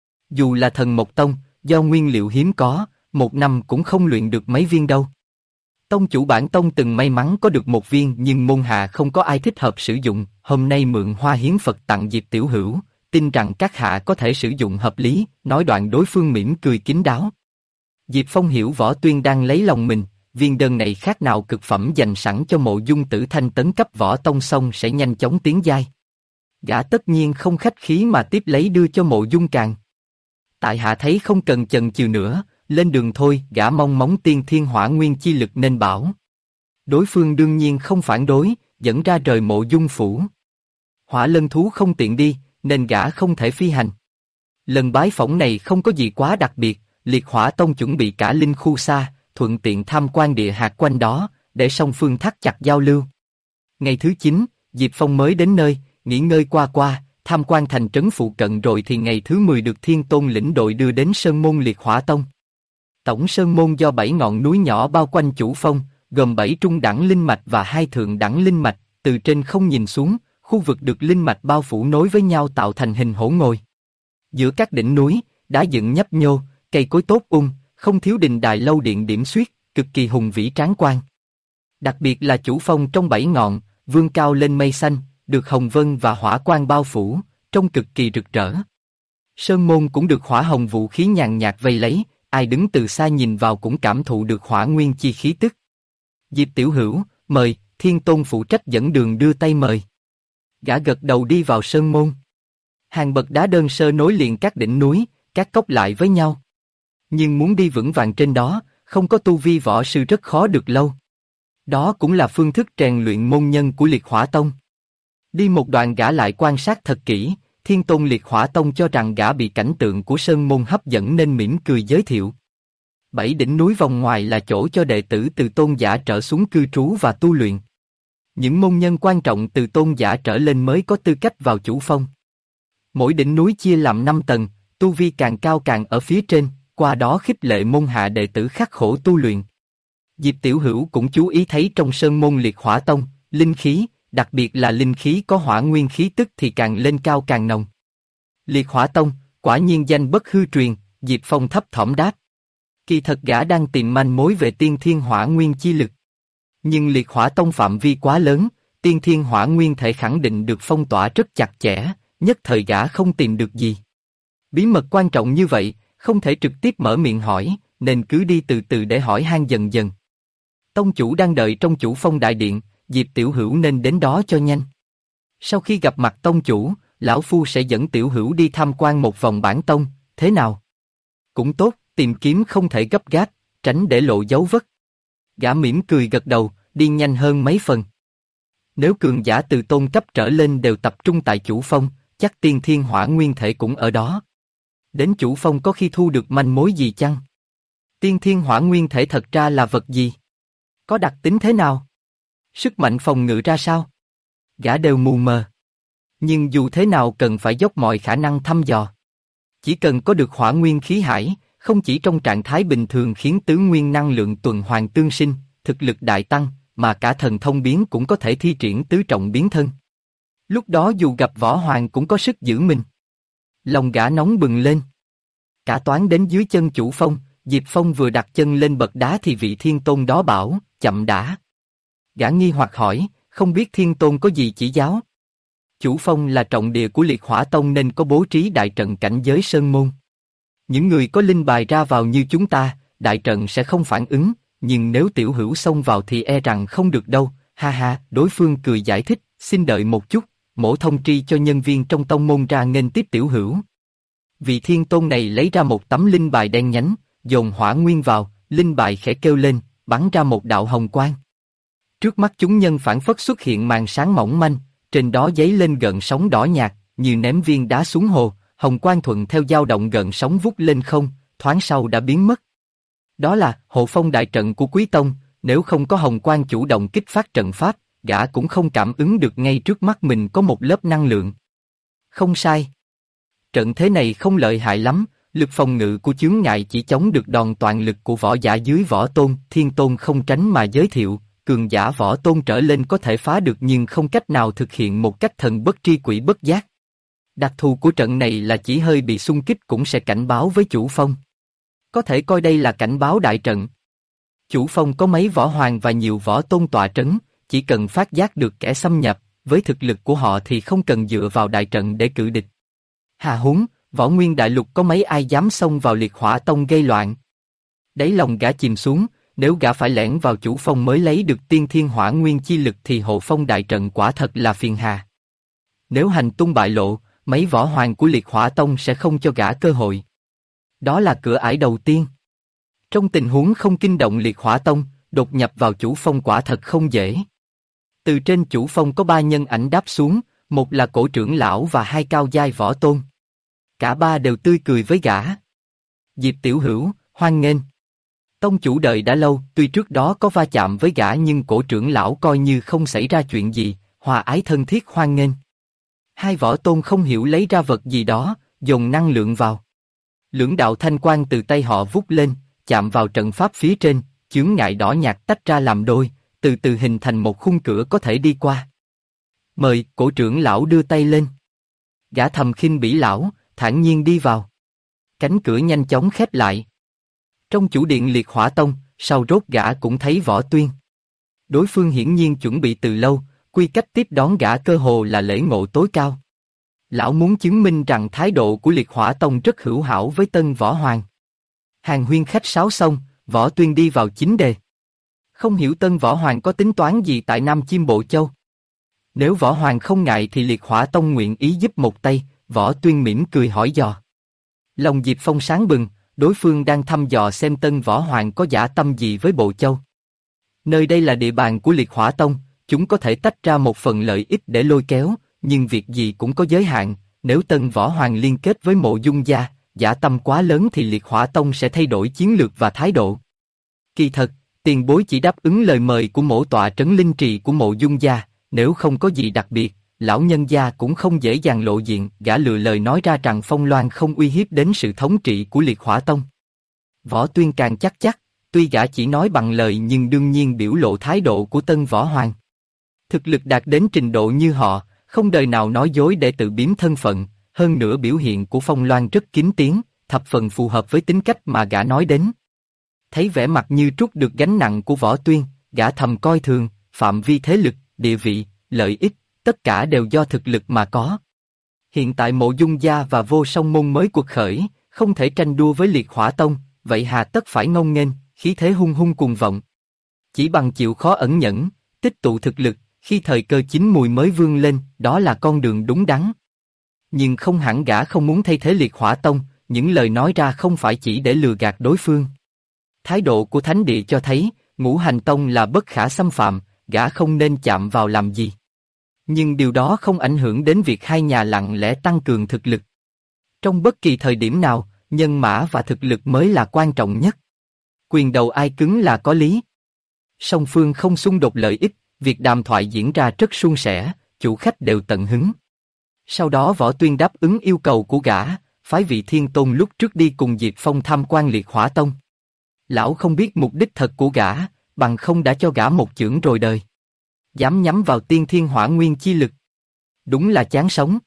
Dù là thần một tông, do nguyên liệu hiếm có, một năm cũng không luyện được mấy viên đâu. Tông chủ bản tông từng may mắn có được một viên nhưng môn hạ không có ai thích hợp sử dụng, hôm nay mượn hoa hiến Phật tặng Diệp Tiểu Hữu, tin rằng các hạ có thể sử dụng hợp lý, nói đoạn đối phương mỉm cười kín đáo. Diệp Phong hiểu Võ Tuyên đang lấy lòng mình, viên đơn này khác nào cực phẩm dành sẵn cho Mộ Dung Tử Thanh tấn cấp võ tông xong sẽ nhanh chóng tiến giai. Gã tất nhiên không khách khí mà tiếp lấy đưa cho Mộ Dung Càng. Tại hạ thấy không cần chần chừ nữa, lên đường thôi, gã mong móng Tiên Thiên Hỏa Nguyên chi lực nên bảo. Đối phương đương nhiên không phản đối, dẫn ra rời Mộ Dung phủ. Hỏa lân thú không tiện đi, nên gã không thể phi hành. Lần bái phỏng này không có gì quá đặc biệt, Liệt Hỏa Tông chuẩn bị cả linh khu xa, thuận tiện tham quan địa hạt quanh đó, để song phương thắt chặt giao lưu. Ngày thứ 9, Diệp Phong mới đến nơi, nghỉ ngơi qua, tham quan thành trấn phụ cận rồi thì ngày thứ 10 được Thiên Tôn lĩnh đội đưa đến Sơn Môn Liệt Hỏa Tông. Tổng Sơn Môn do 7 ngọn núi nhỏ bao quanh chủ phong, gồm 7 trung đẳng linh mạch và 2 thượng đẳng linh mạch, từ trên không nhìn xuống, khu vực được linh mạch bao phủ nối với nhau tạo thành hình hổ ngồi. Giữa các đỉnh núi, đá dựng nhấp nhô, cây cối tốt không thiếu đình đài lâu điện điểm xuyết, cực kỳ hùng vĩ tráng quan. Đặc biệt là chủ phong trong 7 ngọn, vươn cao lên mây xanh, được hồng vân và hỏa quang bao phủ, trông cực kỳ rực rỡ. Sơn môn cũng được hỏa hồng vũ khí nhàn nhạt vây lấy, ai đứng từ xa nhìn vào cũng cảm thụ được hỏa nguyên chi khí tức. Diệp Tiểu Hữu, mời, Thiên Tôn phụ trách dẫn đường đưa tay mời. Gã gật đầu đi vào sơn môn. Hàng bậc đá đơn sơ nối liền các đỉnh núi, các cốc lại với nhau. Nhưng muốn đi vững vàng trên đó, không có tu vi võ sư rất khó được lâu. Đó cũng là phương thức rèn luyện môn nhân của Liệt Hỏa Tông. Đi một đoạn gã lại quan sát thật kỹ, Thiên Tôn Liệt Hỏa Tông cho rằng gã bị cảnh tượng của sơn môn hấp dẫn nên mỉm cười giới thiệu. 7 đỉnh núi vòng ngoài là chỗ cho đệ tử từ tôn giả trở xuống cư trú và tu luyện. Những môn nhân quan trọng từ tôn giả trở lên mới có tư cách vào chủ phong. Mỗi đỉnh núi chia làm 5 tầng, tu vi càng cao càng ở phía trên, qua đó khích lệ môn hạ đệ tử khắc khổ tu luyện. Diệp Tiểu Hữu cũng chú ý thấy trong sơn môn Liệt Hỏa Tông, linh khí, đặc biệt là linh khí có hỏa nguyên khí tức thì càng lên cao càng nồng. Liệt Hỏa Tông, quả nhiên danh bất hư truyền, Diệp Phong thấp thỏm đáp. Kỳ thật gã đang tìm manh mối về Tiên Thiên Hỏa Nguyên chi lực. Nhưng Liệt Hỏa Tông phạm vi quá lớn, Tiên Thiên Hỏa Nguyên thể khẳng định được phong tỏa rất chặt chẽ, nhất thời gã không tìm được gì. Bí mật quan trọng như vậy, không thể trực tiếp mở miệng hỏi, nên cứ đi từ từ để hỏi han dần dần. Tông chủ đang đợi trong chủ phong đại điện, Diệp Tiểu Hữu nên đến đó cho nhanh. Sau khi gặp mặt tông chủ, lão phu sẽ dẫn Tiểu Hữu đi tham quan một vòng bản tông, thế nào? Cũng tốt, tìm kiếm không thể gấp gáp, tránh để lộ dấu vết. Gã mỉm cười gật đầu, đi nhanh hơn mấy phần. Nếu cường giả từ tôn cấp trở lên đều tập trung tại chủ phong, chắc Tiên Thiên Hỏa Nguyên thể cũng ở đó. Đến chủ phong có khi thu được manh mối gì chăng? Tiên Thiên Hỏa Nguyên thể thật ra là vật gì? Có đặc tính thế nào? Sức mạnh phòng ngự ra sao? Gã đều mù mờ. Nhưng dù thế nào cần phải dốc mọi khả năng thăm dò. Chỉ cần có được hỏa nguyên khí hải, không chỉ trong trạng thái bình thường khiến tứ nguyên năng lượng tuần hoàn tương sinh, thực lực đại tăng, mà cả thần thông biến cũng có thể thi triển tứ trọng biến thân. Lúc đó dù gặp võ hoàng cũng có sức giữ mình. Lòng gã nóng bừng lên. Cả toán đến dưới chân chủ phong, Diệp Phong vừa đặt chân lên bậc đá thì vị thiên tôn đó bảo, chậm đã. Gã nghi hoặc hỏi, không biết thiên tôn có gì chỉ giáo? Chủ phong là trọng địa của Liệt Hỏa Tông nên có bố trí đại trận cảnh giới sơn môn. Những người có linh bài ra vào như chúng ta, đại trận sẽ không phản ứng, nhưng nếu tiểu hữu xông vào thì e rằng không được đâu, ha ha, đối phương cười giải thích, xin đợi một chút, mổ thông tri cho nhân viên trong tông môn ra nghênh tiếp tiểu hữu. Vị thiên tôn này lấy ra một tấm linh bài đen nhánh, dồn hỏa nguyên vào, linh bài khẽ kêu lên, bắn ra một đạo hồng quang. Trước mắt chúng nhân phảng phất xuất hiện màn sáng mỏng manh, trên đó dấy lên gợn sóng đỏ nhạt, như ném viên đá xuống hồ, hồng quang thuận theo dao động gợn sóng vút lên không, thoáng sau đã biến mất. Đó là hộ phong đại trận của Quý Tông, nếu không có hồng quang chủ động kích phát trận pháp, gã cũng không cảm ứng được ngay trước mắt mình có một lớp năng lượng. Không sai. Trận thế này không lợi hại lắm, lực phòng ngự của chướng ngại chỉ chống được đòn toàn lực của võ giả dưới võ tôn, thiên tôn không tránh mà giới thiệu, cường giả võ tôn trở lên có thể phá được nhưng không cách nào thực hiện một cách thần bất tri quỷ bất giác. Đặc thù của trận này là chỉ hơi bị xung kích cũng sẽ cảnh báo với chủ phong. Có thể coi đây là cảnh báo đại trận. Chủ phong có mấy võ hoàng và nhiều võ tôn tọa trấn, chỉ cần phát giác được kẻ xâm nhập, với thực lực của họ thì không cần dựa vào đại trận để cự địch. Hà huống, võ nguyên đại lục có mấy ai dám xông vào liệt hỏa tông gây loạn. Đáy lòng gã chìm xuống, nếu gã phải lẻn vào chủ phong mới lấy được tiên thiên hỏa nguyên chi lực thì hộ phong đại trận quả thật là phiền hà. Nếu hành tung bại lộ, mấy võ hoàng của liệt hỏa tông sẽ không cho gã cơ hội. Đó là cửa ải đầu tiên. Trong tình huống không kinh động liệt hỏa tông, đột nhập vào chủ phong quả thật không dễ. Từ trên chủ phong có 3 nhân ảnh đáp xuống, một là cổ trưởng lão và 2 cao giai võ tôn. Cả ba đều tươi cười với gã. Diệp tiểu hữu, hoan nghênh. Tông chủ đợi đã lâu, tuy trước đó có va chạm với gã nhưng cổ trưởng lão coi như không xảy ra chuyện gì, hòa ái thân thiết hoan nghênh. 2 võ tôn không hiểu lấy ra vật gì đó, dồn năng lượng vào. Lưỡng đạo thanh quang từ tay họ vút lên, chạm vào trận pháp phía trên, chướng ngại đỏ nhạt tách ra làm đôi, từ từ hình thành một khung cửa có thể đi qua. Mời, cổ trưởng lão đưa tay lên. Gã thầm khinh bỉ lão, thản nhiên đi vào. Cánh cửa nhanh chóng khép lại. Trong chủ điện liệt hỏa tông, sau rốt gã cũng thấy Võ Tuyên. Đối phương hiển nhiên chuẩn bị từ lâu, quy cách tiếp đón gã cơ hồ là lễ ngộ tối cao. Lão muốn chứng minh rằng thái độ của liệt hỏa tông rất hữu hảo với tân võ hoàng. Hàng huyên khách sáo xong, Võ Tuyên đi vào chính đề. Không hiểu tân võ hoàng có tính toán gì tại Nam Chiêm Bộ Châu. Nếu võ hoàng không ngại thì liệt hỏa tông nguyện ý giúp một tay, Võ Tuyên mỉm cười hỏi dò. Lòng Diệp Phong sáng bừng, đối phương đang thăm dò xem tân võ hoàng có dã tâm gì với Bộ Châu. Nơi đây là địa bàn của liệt hỏa tông, chúng có thể tách ra một phần lợi ích để lôi kéo, nhưng việc gì cũng có giới hạn, nếu tân võ hoàng liên kết với Mộ Dung gia, dã tâm quá lớn thì liệt hỏa tông sẽ thay đổi chiến lược và thái độ. Kỳ thật, tiền bối chỉ đáp ứng lời mời của mổ tọa trấn linh trì của Mộ Dung gia, nếu không có gì đặc biệt, lão nhân gia cũng không dễ dàng lộ diện. Gã lựa lời nói ra rằng Phong Loan không uy hiếp đến sự thống trị của liệt hỏa tông. Võ Tuyên càng chắc, tuy gã chỉ nói bằng lời nhưng đương nhiên biểu lộ thái độ của tân võ hoàng. Thực lực đạt đến trình độ như họ, không đời nào nói dối để tự biếm thân phận, hơn nữa biểu hiện của Phong Loan rất kín tiếng, thập phần phù hợp với tính cách mà gã nói đến. Thấy vẻ mặt như trút được gánh nặng của Võ Tuyên, gã thầm coi thường, phạm vi thế lực, địa vị, lợi ích, tất cả đều do thực lực mà có. Hiện tại Mộ Dung gia và Vô Song môn mới cuộc khởi, không thể tranh đua với liệt hỏa tông, vậy hà tất phải ngông nghênh, khí thế hung hung cuồng vọng. Chỉ bằng chịu khó ẩn nhẫn, tích tụ thực lực, khi thời cơ chín mùi mới vươn lên, đó là con đường đúng đắn. Nhưng không hẳn gã không muốn thay thế liệt hỏa tông, những lời nói ra không phải chỉ để lừa gạt đối phương. Thái độ của thánh địa cho thấy, Ngũ Hành tông là bất khả xâm phạm, gã không nên chạm vào làm gì. Nhưng điều đó không ảnh hưởng đến việc hai nhà lặng lẽ tăng cường thực lực. Trong bất kỳ thời điểm nào, nhân mã và thực lực mới là quan trọng nhất. Quyền đầu ai cứng là có lý. Song phương không xung đột lợi ích, việc đàm thoại diễn ra rất suôn sẻ, chủ khách đều tận hứng. Sau đó Võ Tuyên đáp ứng yêu cầu của gã, phái vị thiên tôn lúc trước đi cùng Diệp Phong tham quan liệt hỏa tông. Lão không biết mục đích thật của gã, bằng không đã cho gã một chưởng rồi đời. Dám nhắm vào tiên thiên hỏa nguyên chi lực. Đúng là chán sống.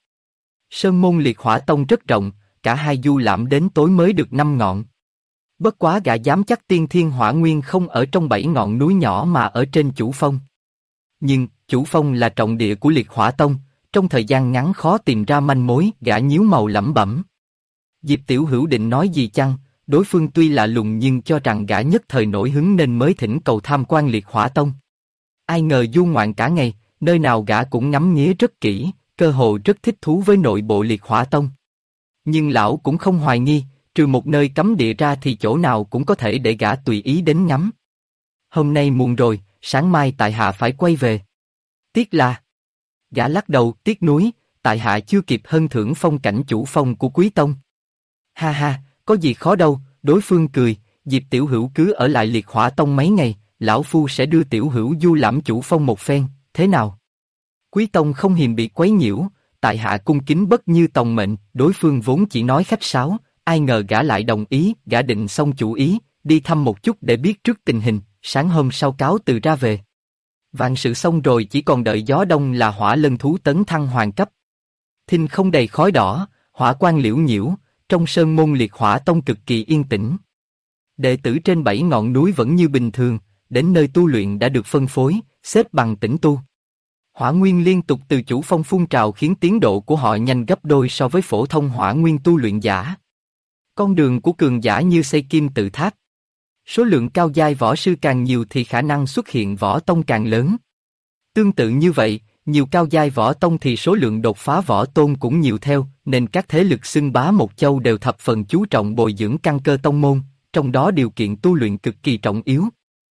Sơn môn liệt hỏa tông rất rộng, cả hai du lãm đến tối mới được 5 ngọn. Bất quá gã dám chắc tiên thiên hỏa nguyên không ở trong 7 ngọn núi nhỏ mà ở trên chủ phong. Nhưng, chủ phong là trọng địa của liệt hỏa tông, trong thời gian ngắn khó tìm ra manh mối, gã nhíu màu lẩm bẩm. Diệp Tiểu Hữu định nói gì chăng, đối phương tuy lạ lùng nhưng cho rằng gã nhất thời nổi hứng nên mới thỉnh cầu tham quan Liệt Hỏa Tông. Ai ngờ du ngoạn cả ngày, nơi nào gã cũng ngắm nghía rất kỹ, cơ hồ rất thích thú với nội bộ Liệt Hỏa Tông. Nhưng lão cũng không hoài nghi, trừ một nơi cấm địa ra thì chỗ nào cũng có thể để gã tùy ý đến ngắm. Hôm nay muộn rồi, sáng mai tại hạ phải quay về. Tiếc là... Gã lắc đầu, tiếc nuối, tại hạ chưa kịp hân thưởng phong cảnh chủ phong của Quý Tông. Ha ha, có gì khó đâu, đối phương cười, Diệp Tiểu Hữu cứ ở lại Liệt Hỏa Tông mấy ngày, lão phu sẽ đưa Tiểu Hữu du lãm chủ phong một phen, thế nào? Quý Tông không hiềm bị quấy nhiễu, tại hạ cung kính bất như tòng mệnh, đối phương vốn chỉ nói khách sáo, ai ngờ gã lại đồng ý, gã định xong chủ ý, đi thăm một chút để biết trước tình hình, sáng hôm sau cáo từ ra về. Vạn sự xong rồi chỉ còn đợi gió đông là Hỏa Lân thú tấn thăng hoàng cấp. Thinh không đầy khói đỏ, hỏa quang liễu nhiễu, trong sơn môn Liệt Hỏa Tông cực kỳ yên tĩnh. Đệ tử trên 7 ngọn núi vẫn như bình thường, đến nơi tu luyện đã được phân phối, xếp bằng tĩnh tu. Hỏa nguyên liên tục từ chủ phong phun trào khiến tiến độ của họ nhanh gấp đôi so với phổ thông hỏa nguyên tu luyện giả. Con đường của cường giả như xây kim tự tháp. Số lượng cao giai võ sư càng nhiều thì khả năng xuất hiện võ tông càng lớn. Tương tự như vậy, nhiều cao giai võ tông thì số lượng đột phá võ tôn cũng nhiều theo, nên các thế lực xưng bá một châu đều thập phần chú trọng bồi dưỡng căn cơ tông môn, trong đó điều kiện tu luyện cực kỳ trọng yếu.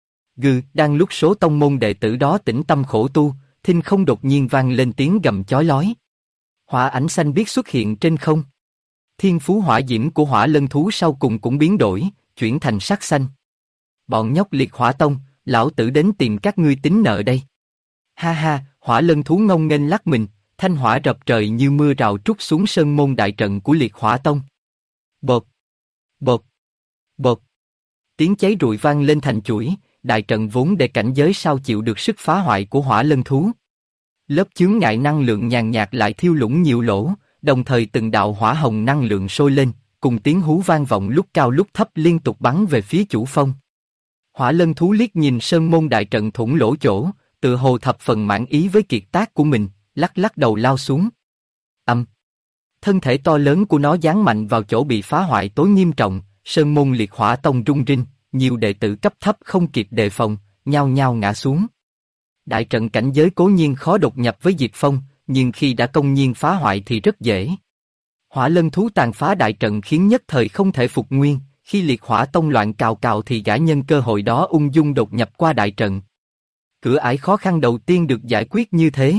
Đang lúc số tông môn đệ tử đó tĩnh tâm khổ tu, thinh không đột nhiên vang lên tiếng gầm chói lói. Hỏa ảnh xanh biết xuất hiện trên không. Thiên phú hỏa diễm của Hỏa Lân thú sau cùng cũng biến đổi, chuyển thành sắc xanh. Bọn nhóc Liệt Hỏa Tông, lão tử đến tìm các ngươi tính nợ đây. Ha ha, Hỏa Lân thú ngông nghênh lắc mình, thanh hỏa rập trời như mưa rào trút xuống sơn môn đại trận của Liệt Hỏa Tông. Bộp, bộp, bộp. Tiếng cháy rụi vang lên thành chuỗi, đại trận vốn để cảnh giới sao chịu được sức phá hoại của Hỏa Lân thú. Lớp chướng ngại năng lượng nhàn nhạt lại thiêu lũng nhiều lỗ, đồng thời từng đạo hỏa hồng năng lượng sôi lên, cùng tiếng hú vang vọng lúc cao lúc thấp liên tục bắn về phía chủ phong. Hỏa Lân thú liếc nhìn sơn môn đại trận thủng lỗ chỗ, tự hồ thập phần mãn ý với kiệt tác của mình, lắc lắc đầu lao xuống. Thân thể to lớn của nó giáng mạnh vào chỗ bị phá hoại tối nghiêm trọng, sơn môn Liệt Hỏa Tông rung rinh, nhiều đệ tử cấp thấp không kịp đề phòng, nhao nhao ngã xuống. Đại trận cảnh giới cố nhiên khó đột nhập với Diệp Phong, nhưng khi đã công nhiên phá hoại thì rất dễ. Hỏa Lân thú tàn phá đại trận khiến nhất thời không thể phục nguyên, khi Liệt Hỏa Tông loạn cào cào thì gã nhân cơ hội đó ung dung đột nhập qua đại trận. Cửa ải khó khăn đầu tiên được giải quyết như thế.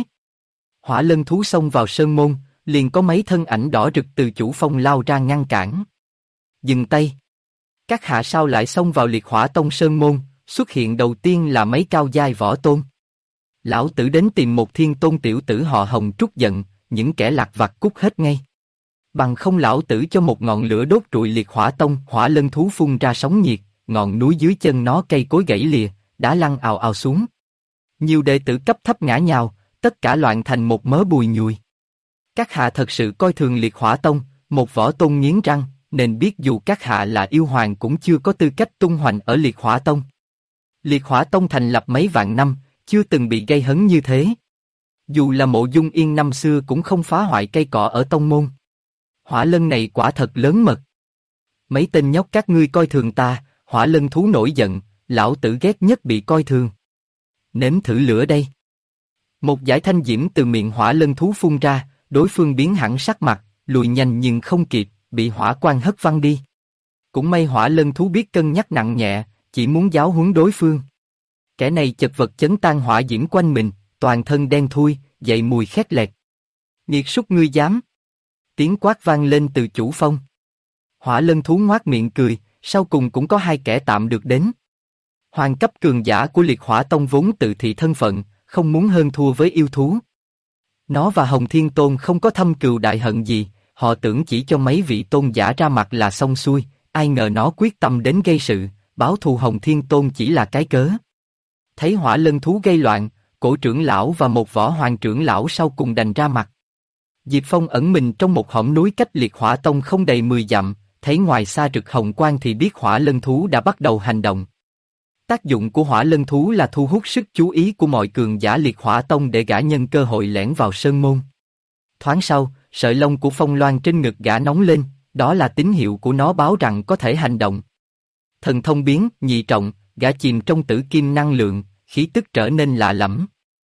Hỏa Lân thú xông vào sơn môn, liền có mấy thân ảnh đỏ rực từ chủ phong lao ra ngăn cản. Dừng tay. Các hạ sao lại xông vào Liệt Hỏa Tông sơn môn, xuất hiện đầu tiên là mấy cao giai võ tôn. Lão tử đến tìm một thiên tôn tiểu tử họ Hồng trút giận, những kẻ lặt vặt cút hết ngay. Bằng không lão tử cho một ngọn lửa đốt trụi Liệt Hỏa Tông. Hỏa Lân thú phun ra sóng nhiệt, ngọn núi dưới chân nó cây cối gãy lìa, đá lăn ào ào xuống. Nhiều đệ tử cấp thấp ngã nhào, tất cả loạn thành một mớ bùi nhùi. Các hạ thật sự coi thường Liệt Hỏa Tông, một võ tôn nghiến răng, nên biết dù các hạ là yêu hoàng cũng chưa có tư cách tung hoành ở Liệt Hỏa Tông. Liệt Hỏa Tông thành lập mấy vạn năm, chưa từng bị gây hấn như thế. Dù là Mộ Dung Yên năm xưa cũng không phá hoại cây cỏ ở tông môn. Hỏa Lân này quả thật lớn mật. Mấy tên nhóc các ngươi coi thường ta, Hỏa Lân thú nổi giận, lão tử ghét nhất bị coi thường. Nếm thử lửa đây. Một dải thanh diễm từ miệng Hỏa Lân thú phun ra, đối phương biến hẳn sắc mặt, lùi nhanh nhưng không kịp, bị hỏa quang hất văng đi. Cũng may Hỏa Lân thú biết cân nhắc nặng nhẹ, chỉ muốn giáo huấn đối phương. Kẻ này chật vật chấn tan hỏa diễm quanh mình, toàn thân đen thui, dậy mùi khét lẹt. Nghiệt súc ngươi dám! Tiếng quát vang lên từ chủ phong. Hỏa Lân thú ngoác miệng cười, sau cùng cũng có hai kẻ tạm được đến. Hoàng cấp cường giả của Liệt Hỏa Tông vốn tự thị thân phận, không muốn hơn thua với yêu thú. Nó và Hồng Thiên Tôn không có thâm cừu đại hận gì, họ tưởng chỉ cho mấy vị tôn giả ra mặt là xong xuôi, ai ngờ nó quyết tâm đến gây sự, báo thù Hồng Thiên Tôn chỉ là cái cớ. Thấy Hỏa Lân thú gây loạn, Cổ trưởng lão và một võ hoàng trưởng lão sau cùng đành ra mặt. Diệp Phong ẩn mình trong một hõm núi cách Liệt Hỏa Tông không đầy 10 dặm, thấy ngoài xa rực hồng quang thì biết Hỏa Lân thú đã bắt đầu hành động. Tác dụng của Hỏa Lân thú là thu hút sức chú ý của mọi cường giả Liệt Hỏa Tông để gã nhân cơ hội lẻn vào sơn môn. Thoáng sau, sợi lông của Phong Loan trên ngực gã nóng lên, đó là tín hiệu của nó báo rằng có thể hành động. Thần thông biến, nhị trọng, gã chìm trong tử kim năng lượng, khí tức trở nên lạ lẫm.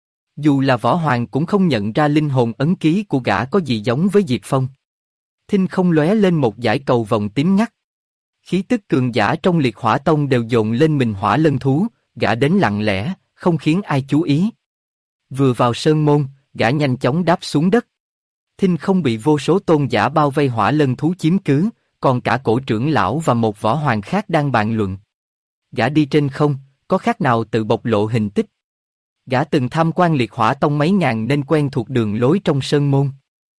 Dù là võ hoàng cũng không nhận ra linh hồn ấn ký của gã có gì giống với Diệp Phong. Thinh không lóe lên một dải cầu vòng tím ngắt. Khí tức cường giả trong liệt hỏa tông đều dồn lên mình hỏa lân thú, gã đến lặng lẽ, không khiến ai chú ý. Vừa vào sơn môn, gã nhanh chóng đáp xuống đất. Thinh không bị vô số tôn giả bao vây hỏa lân thú chiếm cứ, còn cả cổ trưởng lão và một võ hoàng khác đang bàn luận. Gã đi trên không, có khác nào tự bộc lộ hình tích. Gã từng tham quan liệt hỏa tông mấy ngàn nên quen thuộc đường lối trong sơn môn.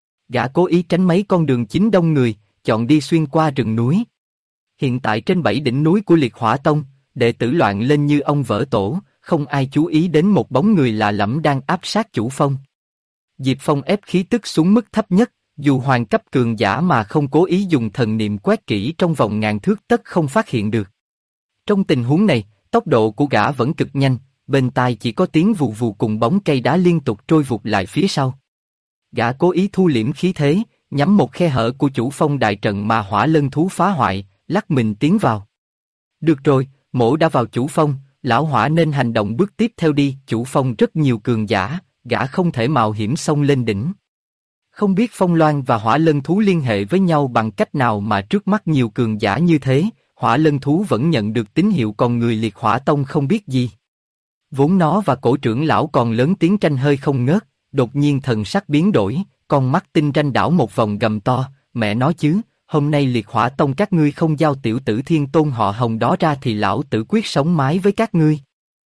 Gã cố ý tránh mấy con đường chính đông người, chọn đi xuyên qua rừng núi. Hiện tại trên 7 đỉnh núi của liệt hỏa tông, đệ tử loạn lên như ông vỡ tổ, không ai chú ý đến một bóng người lạ lẫm đang áp sát chủ phong. Diệp Phong ép khí tức xuống mức thấp nhất, dù hoàng cấp cường giả mà không cố ý dùng thần niệm quét kỹ trong vòng ngàn thước tất không phát hiện được. Trong tình huống này, tốc độ của gã vẫn cực nhanh, bên tai chỉ có tiếng vù vù cùng bóng cây đá liên tục trôi vụt lại phía sau. Gã cố ý thu liễm khí thế, nhắm một khe hở của chủ phong đại trận mà hỏa lân thú phá hoại, lắc mình tiến vào. Được rồi, mổ đã vào chủ phong, lão hỏa nên hành động bước tiếp theo đi. Chủ phong rất nhiều cường giả, gã không thể mạo hiểm xông lên đỉnh. Không biết Phong Loan và hỏa lân thú liên hệ với nhau bằng cách nào mà trước mắt nhiều cường giả như thế, hỏa lân thú vẫn nhận được tín hiệu còn người liệt hỏa tông không biết gì. Vốn nó và cổ trưởng lão còn lớn tiếng tranh hơi không ngớt, đột nhiên thần sắc biến đổi, con mắt tinh tranh đảo một vòng gầm to, mẹ nói chứ, hôm nay liệt hỏa tông các ngươi không giao tiểu tử thiên tôn họ Hồng đó ra thì lão tử quyết sống mái với các ngươi.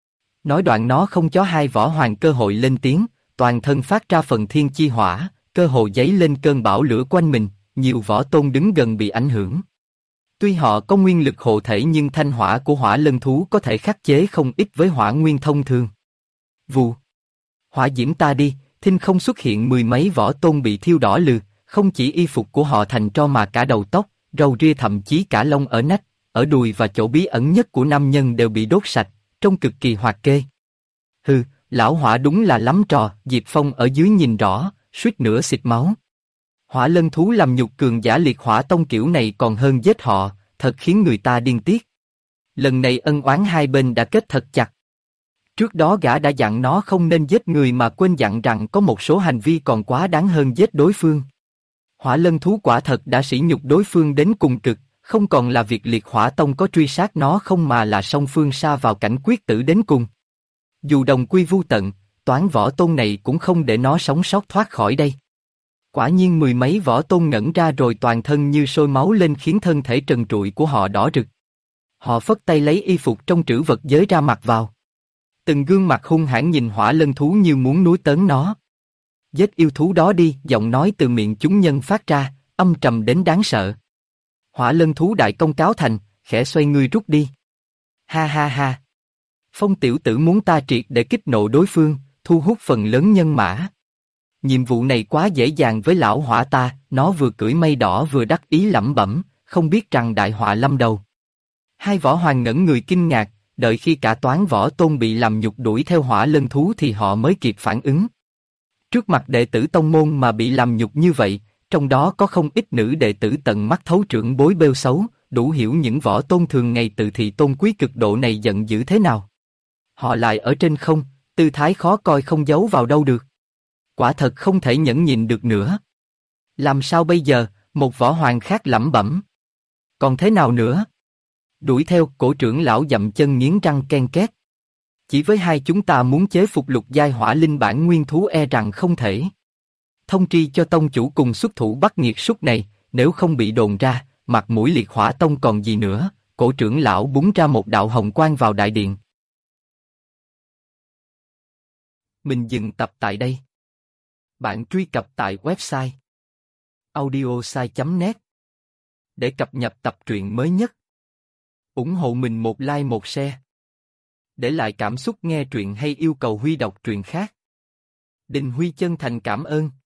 Nói đoạn nó không cho hai võ hoàng cơ hội lên tiếng, toàn thân phát ra phần thiên chi hỏa, cơ hồ giấy lên cơn bão lửa quanh mình, nhiều võ tôn đứng gần bị ảnh hưởng. Tuy họ có nguyên lực hộ thể nhưng thanh hỏa của hỏa lân thú có thể khắc chế không ít với hỏa nguyên thông thường. Vù. Hỏa diễm ta đi, thinh không xuất hiện mười mấy võ tôn bị thiêu đỏ lừ, không chỉ y phục của họ thành tro mà cả đầu tóc, râu ria thậm chí cả lông ở nách, ở đùi và chỗ bí ẩn nhất của nam nhân đều bị đốt sạch, trông cực kỳ hoạt kê. Hừ, lão hỏa đúng là lắm trò. Diệp Phong ở dưới nhìn rõ, suýt nữa xịt máu. Hỏa lân thú làm nhục cường giả liệt hỏa tông kiểu này còn hơn giết họ, thật khiến người ta điên tiết. Lần này ân oán hai bên đã kết thật chặt. Trước đó gã đã dặn nó không nên giết người mà quên dặn rằng có một số hành vi còn quá đáng hơn giết đối phương. Hỏa lân thú quả thật đã sỉ nhục đối phương đến cùng cực, không còn là việc liệt hỏa tông có truy sát nó không mà là song phương sa vào cảnh quyết tử đến cùng. Dù đồng quy vu tận, toán võ tôn này cũng không để nó sống sót thoát khỏi đây. Quả nhiên mười mấy võ tôn ngẩn ra rồi toàn thân như sôi máu lên khiến thân thể trần trụi của họ đỏ rực. Họ phất tay lấy y phục trong trữ vật giới ra mặc vào. Từng gương mặt hung hãn nhìn hỏa lân thú như muốn núi tấn nó. Giết yêu thú đó đi, giọng nói từ miệng chúng nhân phát ra, âm trầm đến đáng sợ. Hỏa lân thú đại công cáo thành, khẽ xoay người rút đi. Ha ha ha. Phong tiểu tử muốn ta triệt để kích nộ đối phương, thu hút phần lớn nhân mã. Nhiệm vụ này quá dễ dàng với lão hỏa ta, nó vừa cưỡi mây đỏ vừa đắc ý lẩm bẩm, không biết rằng đại họa lâm đầu. Hai võ hoàng ngẩn người kinh ngạc, đợi khi cả toán võ tôn bị làm nhục đuổi theo hỏa lân thú thì họ mới kịp phản ứng. Trước mặt đệ tử tông môn mà bị làm nhục như vậy, trong đó có không ít nữ đệ tử tận mắt thấu trưởng bối bêu xấu, đủ hiểu những võ tôn thường ngày tự thị tôn quý cực độ này giận dữ thế nào. Họ lại ở trên không, tư thái khó coi không giấu vào đâu được. Quả thật không thể nhẫn nhịn được nữa. Làm sao bây giờ? Một võ hoàng khác lẩm bẩm. Còn thế nào nữa? Đuổi theo. Cổ trưởng lão dậm chân nghiến răng ken két. Chỉ với hai chúng ta muốn chế phục lục giai hỏa linh bản nguyên thú e rằng không thể. Thông tri cho tông chủ cùng xuất thủ bắt nghiệt súc này, nếu không bị đồn ra, mặt mũi liệt hỏa tông còn gì nữa. Cổ trưởng lão búng ra một đạo hồng quang vào đại điện. Mình dừng tập tại đây. Bạn truy cập tại website audiosai.net để cập nhật tập truyện mới nhất. Ủng hộ mình một like một share. Để lại cảm xúc nghe truyện hay yêu cầu Huy đọc truyện khác. Đình Huy chân thành cảm ơn.